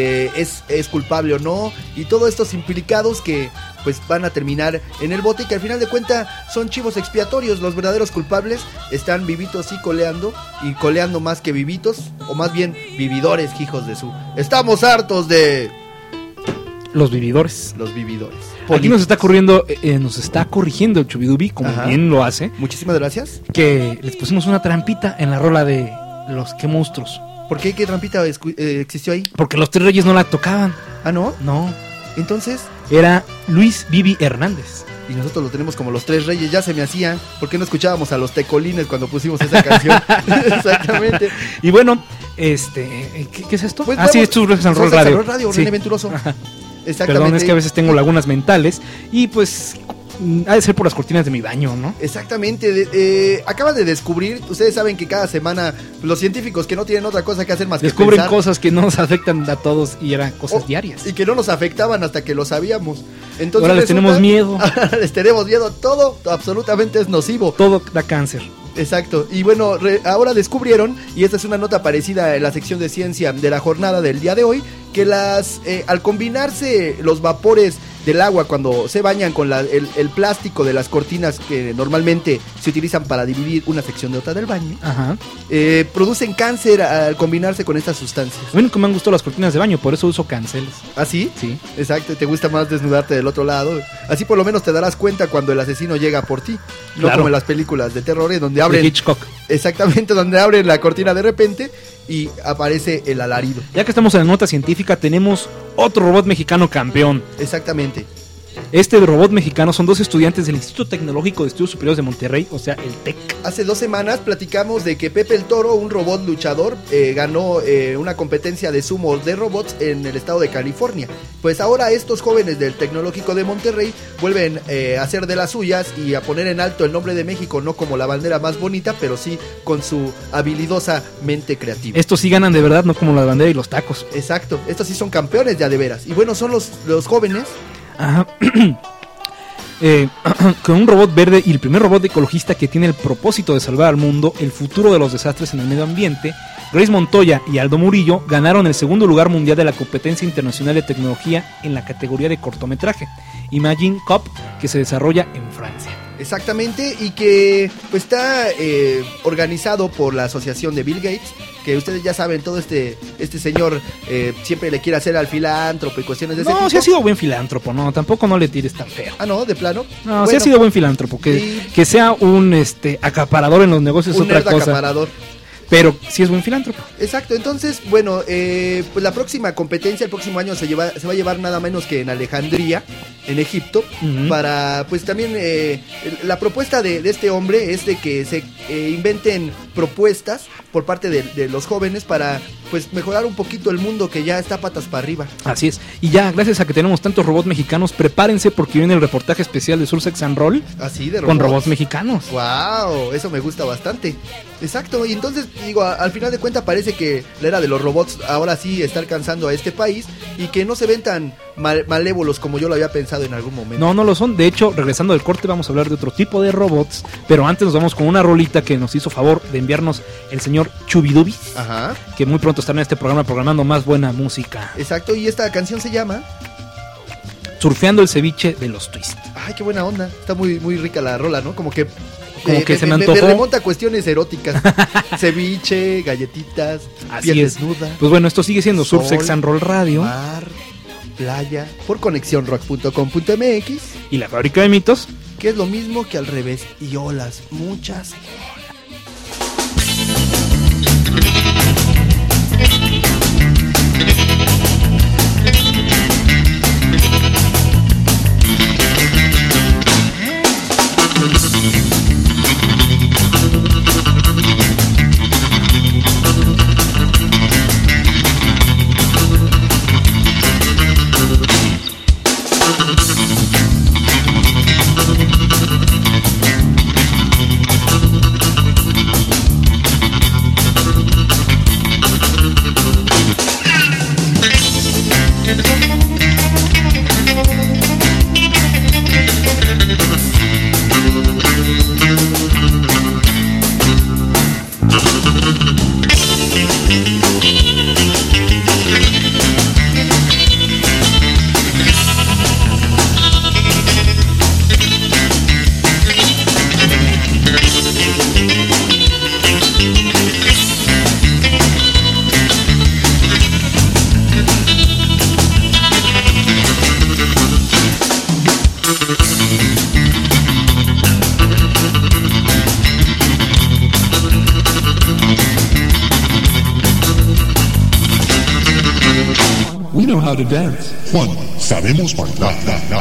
es culpable o no, y todos estos implicados que pues van a terminar en el bote y que al final de cuentas son chivos expiatorios. Los verdaderos culpables están vivitos y coleando más que vivitos, o más bien vividores, hijos de su... Estamos hartos de... Los vividores. Aquí nos está corrigiendo el Chubidubi, como bien lo hace. Muchísimas gracias. Que les pusimos una trampita en la rola de los Qué Monstruos. ¿Por qué? ¿Qué trampita existió ahí? Porque los Tres Reyes no la tocaban. ¿Ah, no? No. Entonces... Era Luis Vivi Hernández. Y nosotros lo tenemos como los Tres Reyes, ya se me hacía. ¿Por qué no escuchábamos a los Tecolines cuando pusimos esa canción? Exactamente. Y bueno, ¿qué es esto? Pues sí, esto es Surf Sex and Roll Radio. René Venturoso. Exactamente. Perdón, es que a veces tengo lagunas mentales y pues ha de ser por las cortinas de mi baño, ¿no? Exactamente. Acaban de descubrir, ustedes saben que cada semana los científicos que no tienen otra cosa que hacer más descubren que pensar, cosas que no nos afectan a todos y eran cosas diarias. Y que no nos afectaban hasta que lo sabíamos. Entonces ahora les tenemos miedo. Ahora les tenemos miedo. Todo absolutamente es nocivo. Todo da cáncer. Exacto, y bueno, ahora descubrieron, y esta es una nota parecida en la sección de ciencia de la jornada del día de hoy, que al combinarse los vapores del agua cuando se bañan con el plástico de las cortinas que normalmente se utilizan para dividir una sección de otra del baño, producen cáncer al combinarse con estas sustancias. Bueno, que me han gustado las cortinas de baño, por eso uso canceles. ¿Ah, sí? Sí. Exacto, te gusta más desnudarte del otro lado. Así por lo menos te darás cuenta cuando el asesino llega por ti. No como en las películas de terror, donde abren... De Hitchcock. Exactamente, donde abren la cortina de repente y aparece el alarido. Ya que estamos en la nota científica, tenemos otro robot mexicano campeón. Exactamente. Este robot mexicano son dos estudiantes del Instituto Tecnológico de Estudios Superiores de Monterrey, o sea, el TEC. Hace 2 semanas platicamos de que Pepe el Toro, un robot luchador, ganó una competencia de sumo de robots en el estado de California. Pues ahora estos jóvenes del Tecnológico de Monterrey vuelven a hacer de las suyas y a poner en alto el nombre de México, no como la bandera más bonita, pero sí con su habilidosa mente creativa. Estos sí ganan de verdad, no como la bandera y los tacos. Exacto, estos sí son campeones ya de veras. Y bueno, son los jóvenes... Ajá. Con un robot verde y el primer robot ecologista que tiene el propósito de salvar al mundo, el futuro de los desastres en el medio ambiente, Grace Montoya y Aldo Murillo ganaron el segundo lugar mundial de la competencia internacional de tecnología en la categoría de cortometraje Imagine Cup, que se desarrolla en Francia. Exactamente, y que pues está organizado por la asociación de Bill Gates, que ustedes ya saben, todo este señor siempre le quiere hacer al filántropo y cuestiones de ese tipo. No, sí ha sido buen filántropo, no, tampoco no le tires tan feo. Ah, no, de plano. No, bueno, sí ha sido buen filántropo, que sea un acaparador en los negocios es otra cosa. Acaparador. Pero sí es buen filántropo. Exacto, entonces, bueno, pues la próxima competencia, el próximo año se va a llevar nada menos que en Alejandría, en Egipto, para, pues también, la propuesta de este hombre es de que se inventen propuestas por parte de los jóvenes para, pues, mejorar un poquito el mundo que ya está patas para arriba. Así es, y ya, gracias a que tenemos tantos robots mexicanos, prepárense porque viene el reportaje especial de Surf Sex and Roll. Así de robots. Con robots mexicanos. Wow, eso me gusta bastante. Exacto, y entonces, digo, al final de cuentas parece que la era de los robots ahora sí está alcanzando a este país y que no se ven tan malévolos como yo lo había pensado en algún momento. No lo son. De hecho, regresando del corte vamos a hablar de otro tipo de robots, pero antes nos vamos con una rolita que nos hizo favor de enviarnos el señor Chubidubis, que muy pronto estará en este programa programando más buena música. Exacto, y esta canción se llama Surfeando el ceviche de los Twist. Ay, qué buena onda. Está muy, muy rica la rola, ¿no? Como que se me antojó. Me remonta a cuestiones eróticas. Ceviche, galletitas, así piel es. desnuda. Pues bueno, esto sigue siendo Sol, Surf Sex and Roll Radio. Mar, playa, por conexiónrock.com.mx. Y la Fábrica de Mitos. Que es lo mismo que al revés. Y olas, muchas olas. We know how to dance. Juan, sabemos bailar.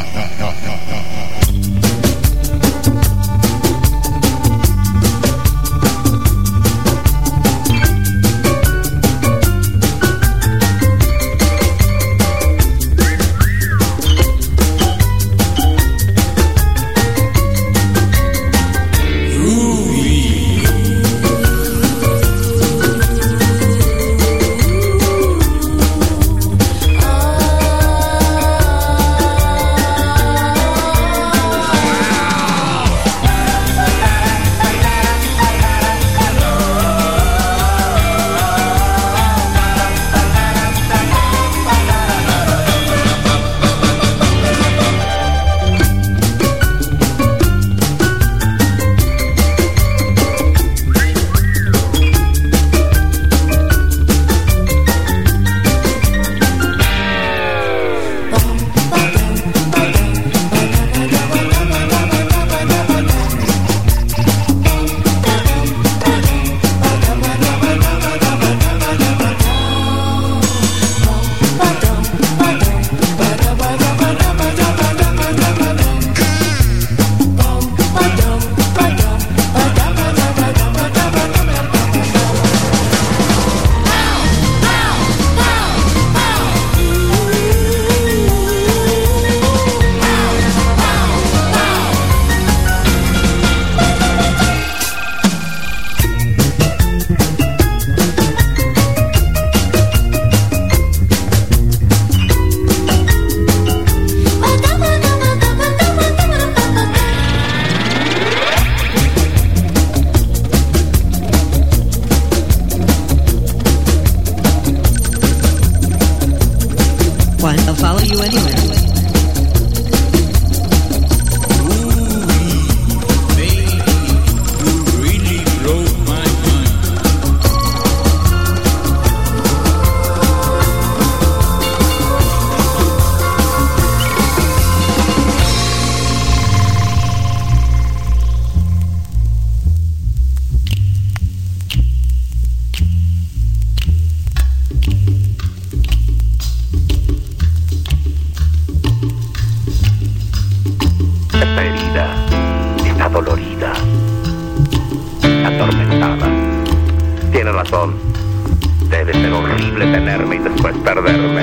Debe ser horrible tenerme y después perderme.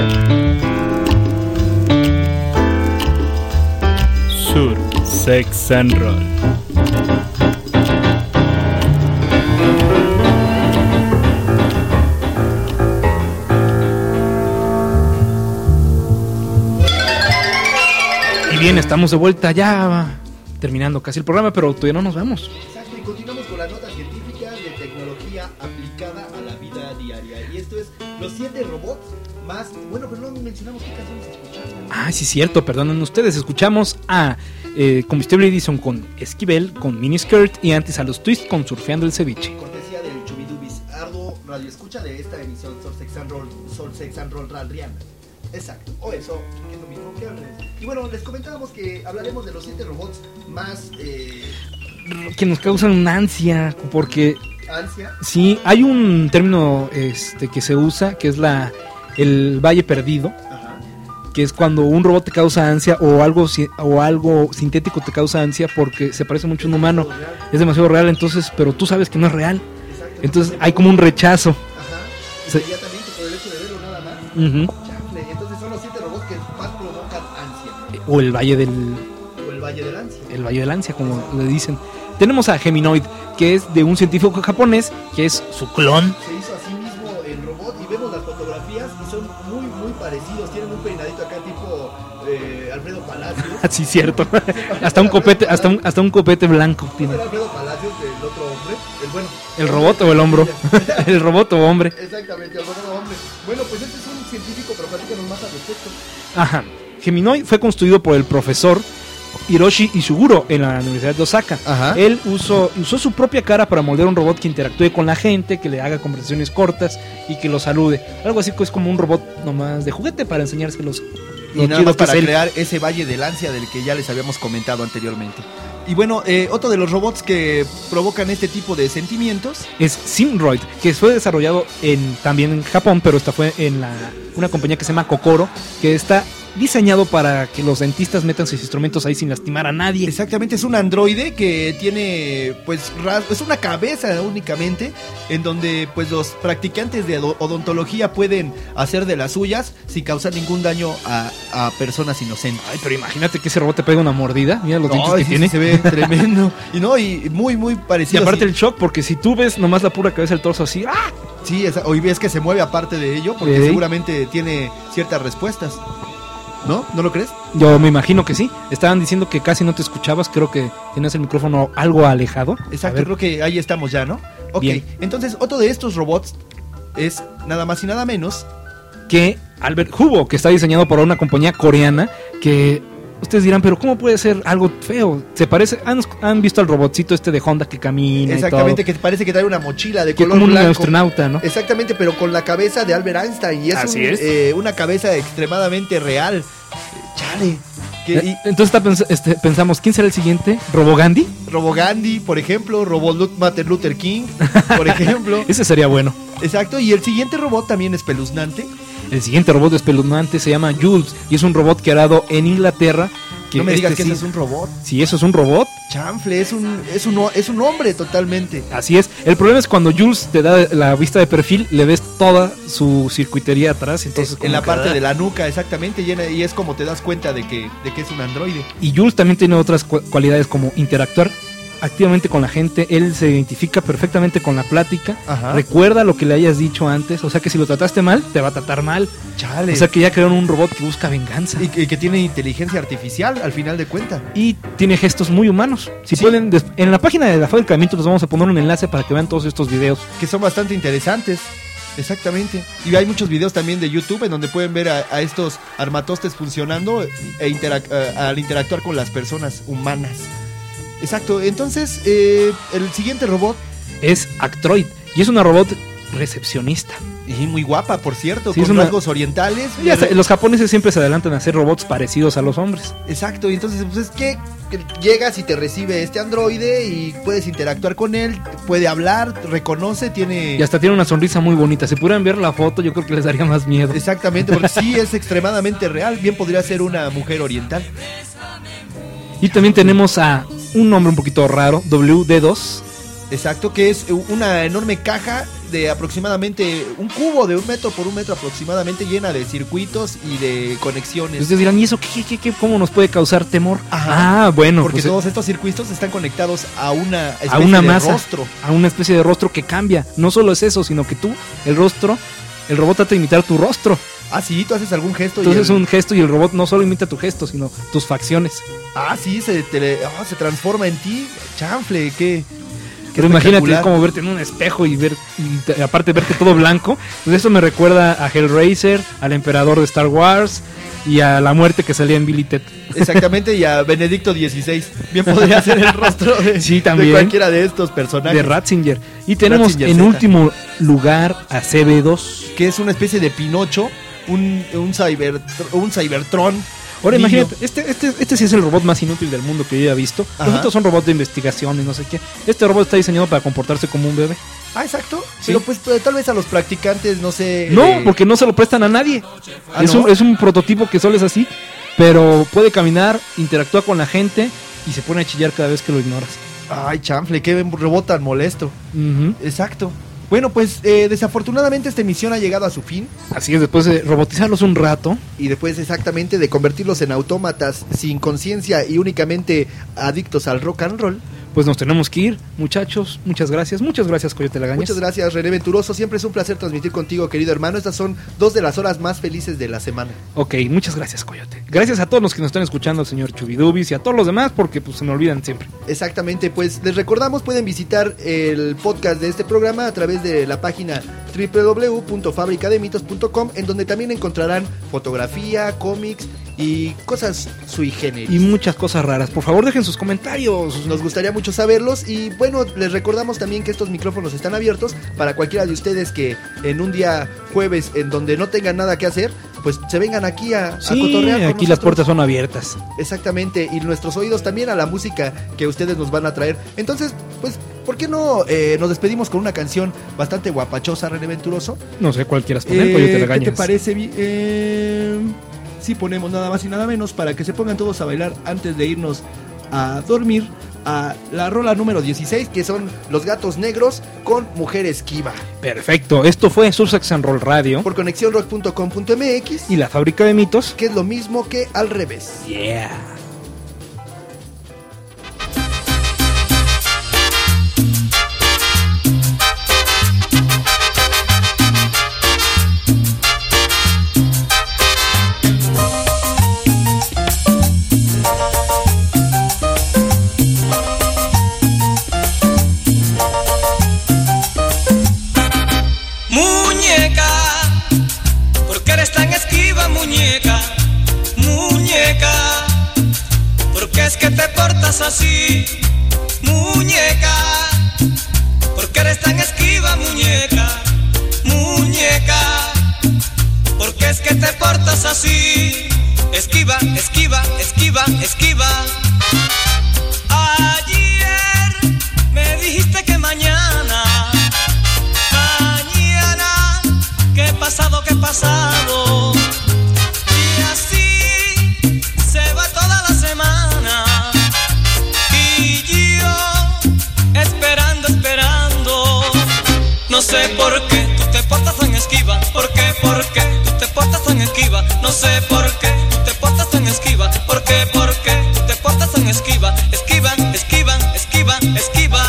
Sur, Sex and Roll. bien, estamos de vuelta ya, terminando casi el programa, pero todavía no nos vamos. Exacto, y continuamos con las notas científicas de tecnología aplicada a la vida diaria. Y esto es los 7 robots más... Bueno, pero no mencionamos qué canciones escuchamos. Ah, sí, cierto, perdonen ustedes. Escuchamos a Combustible Edison con Esquivel, con Miniskirt, y antes a los Twist con Surfeando el Ceviche. Cortesía del Chubidubis, arduo radio escucha de esta emisión Soul Sex and Roll Radiana. Exacto, o eso, que es lo mismo que hablamos. Y bueno, les comentábamos que hablaremos de los 7 robots más... que nos causan ansia, porque... ¿Ansia? Sí, hay un término que se usa, que es el valle perdido. Ajá. Que es cuando un robot te causa ansia o algo sintético te causa ansia porque se parece mucho a un humano. Es demasiado real, entonces, pero tú sabes que no es real. Entonces hay como un rechazo. Ajá. Inmediatamente por el hecho de verlo nada más. Entonces son los 7 robots que más provocan ansia. O el valle del... O el valle del ansia. El valle del ansia, como le dicen. Tenemos a Geminoid, que es de un científico japonés, que es su clon. Se hizo a sí mismo el robot y vemos las fotografías y son muy, muy parecidos. Tienen un peinadito acá tipo Alfredo Palacios. Sí, cierto. hasta un copete blanco tiene. ¿No era Alfredo Palacios del otro hombre? El robot o el hombro. El robot o hombre. Exactamente, el robot o hombre. Bueno, pues este es un científico, pero platícanos más al respecto. Ajá. Geminoid fue construido por el profesor Hiroshi Ishiguro en la Universidad de Osaka. Ajá. Él usó su propia cara para moldear un robot que interactúe con la gente, que le haga conversaciones cortas y que lo salude. Algo así que es como un robot nomás de juguete para enseñárselos. Y nada más para crear ese valle del ansia del que ya les habíamos comentado anteriormente. Y bueno, otro de los robots que provocan este tipo de sentimientos es Simroid, que fue desarrollado también en Japón, pero esta fue en una compañía que se llama Kokoro, que está diseñado para que los dentistas metan sus instrumentos ahí sin lastimar a nadie. Exactamente, es un androide que tiene, pues, es una cabeza únicamente, en donde, pues, los practicantes de odontología pueden hacer de las suyas sin causar ningún daño a personas inocentes. Ay, pero imagínate que ese robot te pega una mordida, mira los dientes que tiene. Se ve tremendo. Y muy, muy parecido. Y aparte el shock, porque si tú ves nomás la pura cabeza del torso así, ¡ah! Sí, hoy ves que se mueve aparte de ello, porque seguramente tiene ciertas respuestas. ¿No? ¿No lo crees? Yo me imagino que sí. Estaban diciendo que casi no te escuchabas. Creo que tenías el micrófono algo alejado. Exacto, creo que ahí estamos ya, ¿no? Ok, bien. Entonces otro de estos robots es nada más y nada menos que Albert Hubo, que está diseñado por una compañía coreana que... Ustedes dirán, pero ¿cómo puede ser algo feo? Se parece, ¿han visto al robotcito de Honda que camina? Exactamente, y todo? Que parece que trae una mochila de que color como blanco. Un astronauta, ¿no? Exactamente, pero con la cabeza de Albert Einstein. Y es una cabeza extremadamente real. Chale. Entonces pensamos, ¿quién será el siguiente? ¿Robogandhi? Robogandhi, por ejemplo. Martin Luther King, por ejemplo. Ese sería bueno. Exacto, y el siguiente robot también espeluznante. El siguiente robot espeluznante se llama Jules y es un robot creado en Inglaterra. No me digas que ese es un robot. Sí, eso es un robot. Chanfle, es un hombre totalmente. Así es. El problema es cuando Jules te da la vista de perfil, le ves toda su circuitería atrás. Entonces, en la parte de la nuca, exactamente, y es como te das cuenta de que es un androide. Y Jules también tiene otras cualidades como interactuar activamente con la gente. Él se identifica perfectamente con la plática. Ajá. Recuerda lo que le hayas dicho antes. O sea que si lo trataste mal, te va a tratar mal. Chale. O sea que ya crearon un robot que busca venganza. Y que tiene inteligencia artificial al final de cuentas. Y tiene gestos muy humanos. Si pueden, en la página de la Fábrica de Mitos les vamos a poner un enlace para que vean todos estos videos. Que son bastante interesantes. Exactamente. Y hay muchos videos también de YouTube en donde pueden ver a estos armatostes funcionando al interactuar con las personas humanas. Exacto, entonces el siguiente robot es Actroid y es una robot recepcionista. Y muy guapa, por cierto, sí, con rasgos orientales. Los japoneses siempre se adelantan a hacer robots parecidos a los hombres. Exacto, y entonces pues es que llegas y te recibe este androide y puedes interactuar con él, puede hablar, reconoce, y hasta tiene una sonrisa muy bonita. Si pudieran ver la foto, yo creo que les daría más miedo. Exactamente, porque sí es extremadamente real. Bien podría ser una mujer oriental. Y también tenemos a un nombre un poquito raro, WD2. Exacto, que es una enorme caja de aproximadamente un cubo de 1 metro por 1 metro aproximadamente, llena de circuitos y de conexiones. Ustedes dirán, ¿y eso cómo nos puede causar temor? Ajá, bueno. Porque pues, todos estos circuitos están conectados a una especie a una de masa, rostro. A una especie de rostro que cambia. No solo es eso, sino que tú, el robot trata de imitar tu rostro. Ah, sí, tú haces algún gesto. Tú haces un gesto y el robot no solo imita tu gesto, sino tus facciones. Ah, sí, se transforma en ti. Chanfle, qué Pero imagínate como verte en un espejo y aparte verte todo blanco. Pues eso me recuerda a Hellraiser, al emperador de Star Wars y a la muerte que salía en Billy Ted. Exactamente, y a Benedicto XVI. Bien podría ser el rostro de, sí, también, de cualquiera de estos personajes. De Ratzinger. Y tenemos Ratzinger en Z. Último lugar a CB2, que es una especie de Pinocho, un Cybertron. Ahora niño. Imagínate, este sí es el robot más inútil del mundo que yo haya visto. Los otros son robots de investigación y no sé qué. Este robot está diseñado para comportarse como un bebé. Ah, exacto. Sí. Pero pues tal vez a los practicantes, no sé. No, porque no se lo prestan a nadie. Es un prototipo que solo es así, pero puede caminar, interactúa con la gente y se pone a chillar cada vez que lo ignoras. Ay, chanfle, qué robot tan molesto. Exacto. Bueno, pues desafortunadamente esta emisión ha llegado a su fin. Así es, después de robotizarlos un rato. Y después exactamente de convertirlos en autómatas sin conciencia y únicamente adictos al rock and roll. Pues nos tenemos que ir, muchachos. Muchas gracias, Coyote Lagañas. Muchas gracias, René Venturoso. Siempre es un placer transmitir contigo, querido hermano. Estas son 2 de las horas más felices de la semana. Ok, muchas gracias, Coyote. Gracias a todos los que nos están escuchando, al señor Chubidubis y a todos los demás, porque pues se me olvidan siempre. Exactamente, pues les recordamos, pueden visitar el podcast de este programa a través de la página www.fabricademitos.com, en donde también encontrarán fotografía, cómics y cosas sui generis. Y muchas cosas raras. Por favor, dejen sus comentarios. Nos gustaría mucho saberlos. Y bueno, les recordamos también que estos micrófonos están abiertos para cualquiera de ustedes que en un día jueves en donde no tengan nada que hacer, pues se vengan aquí a cotorrear con aquí nosotros. Las puertas son abiertas. Exactamente, y nuestros oídos también a la música que ustedes nos van a traer. Entonces, pues, ¿por qué no nos despedimos con una canción bastante guapachosa, René Venturoso? No sé cuál quieras poner, Coyote Lagañas. ¿Qué te parece? Si ponemos nada más y nada menos para que se pongan todos a bailar antes de irnos a dormir, a la rola número 16, que son Los Gatos Negros con Mujer Esquiva. Perfecto, esto fue Sursex and Roll Radio por conexiónrock.com.mx y la Fábrica de Mitos, que es lo mismo que al revés. Yeah. Así, muñeca, porque eres tan esquiva, muñeca, muñeca, porque es que te portas así, esquiva, esquiva, esquiva, esquiva. Ayer me dijiste que mañana, que pasado, que pasado. Y así se va toda la semana. No sé por qué tú te portas tan esquiva, ¿por qué tú te portas tan esquiva? No sé por qué tú te portas tan esquiva, ¿por qué tú te portas tan esquiva? Esquiva, esquiva, esquiva, esquiva.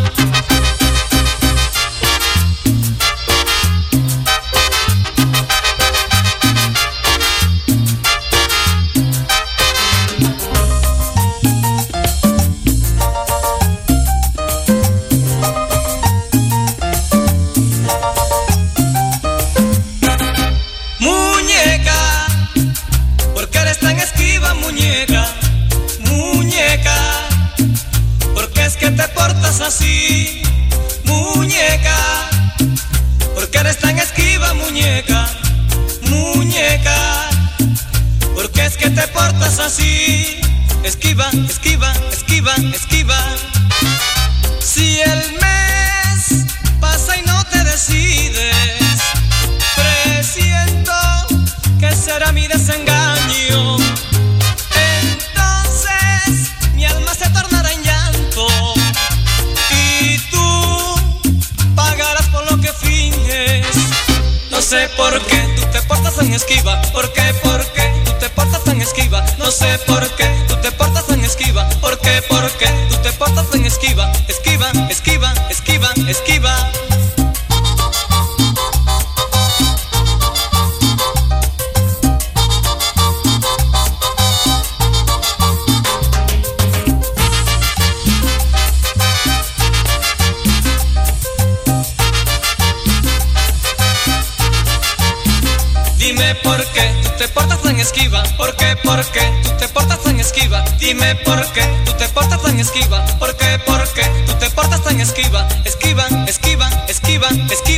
Así, muñeca, porque eres tan esquiva, muñeca, muñeca, porque es que te portas así, esquiva, esquiva, esquiva, esquiva. Si el mes pasa y no te decides, presiento que será mi desengaño. Entonces mi alma se tornará en llanto. No sé por qué tú te portas tan esquiva, ¿por qué tú te portas tan esquiva? No sé por qué tú te portas tan esquiva, ¿por qué tú te portas tan esquiva? Esquiva, esquiva, esquiva, esquiva. tan esquiva? ¿Por qué tú te portas tan esquiva? Dime por qué tú te portas tan esquiva. ¿Por qué tú te portas tan esquiva? Esquiva, esquiva, esquiva, esquiva.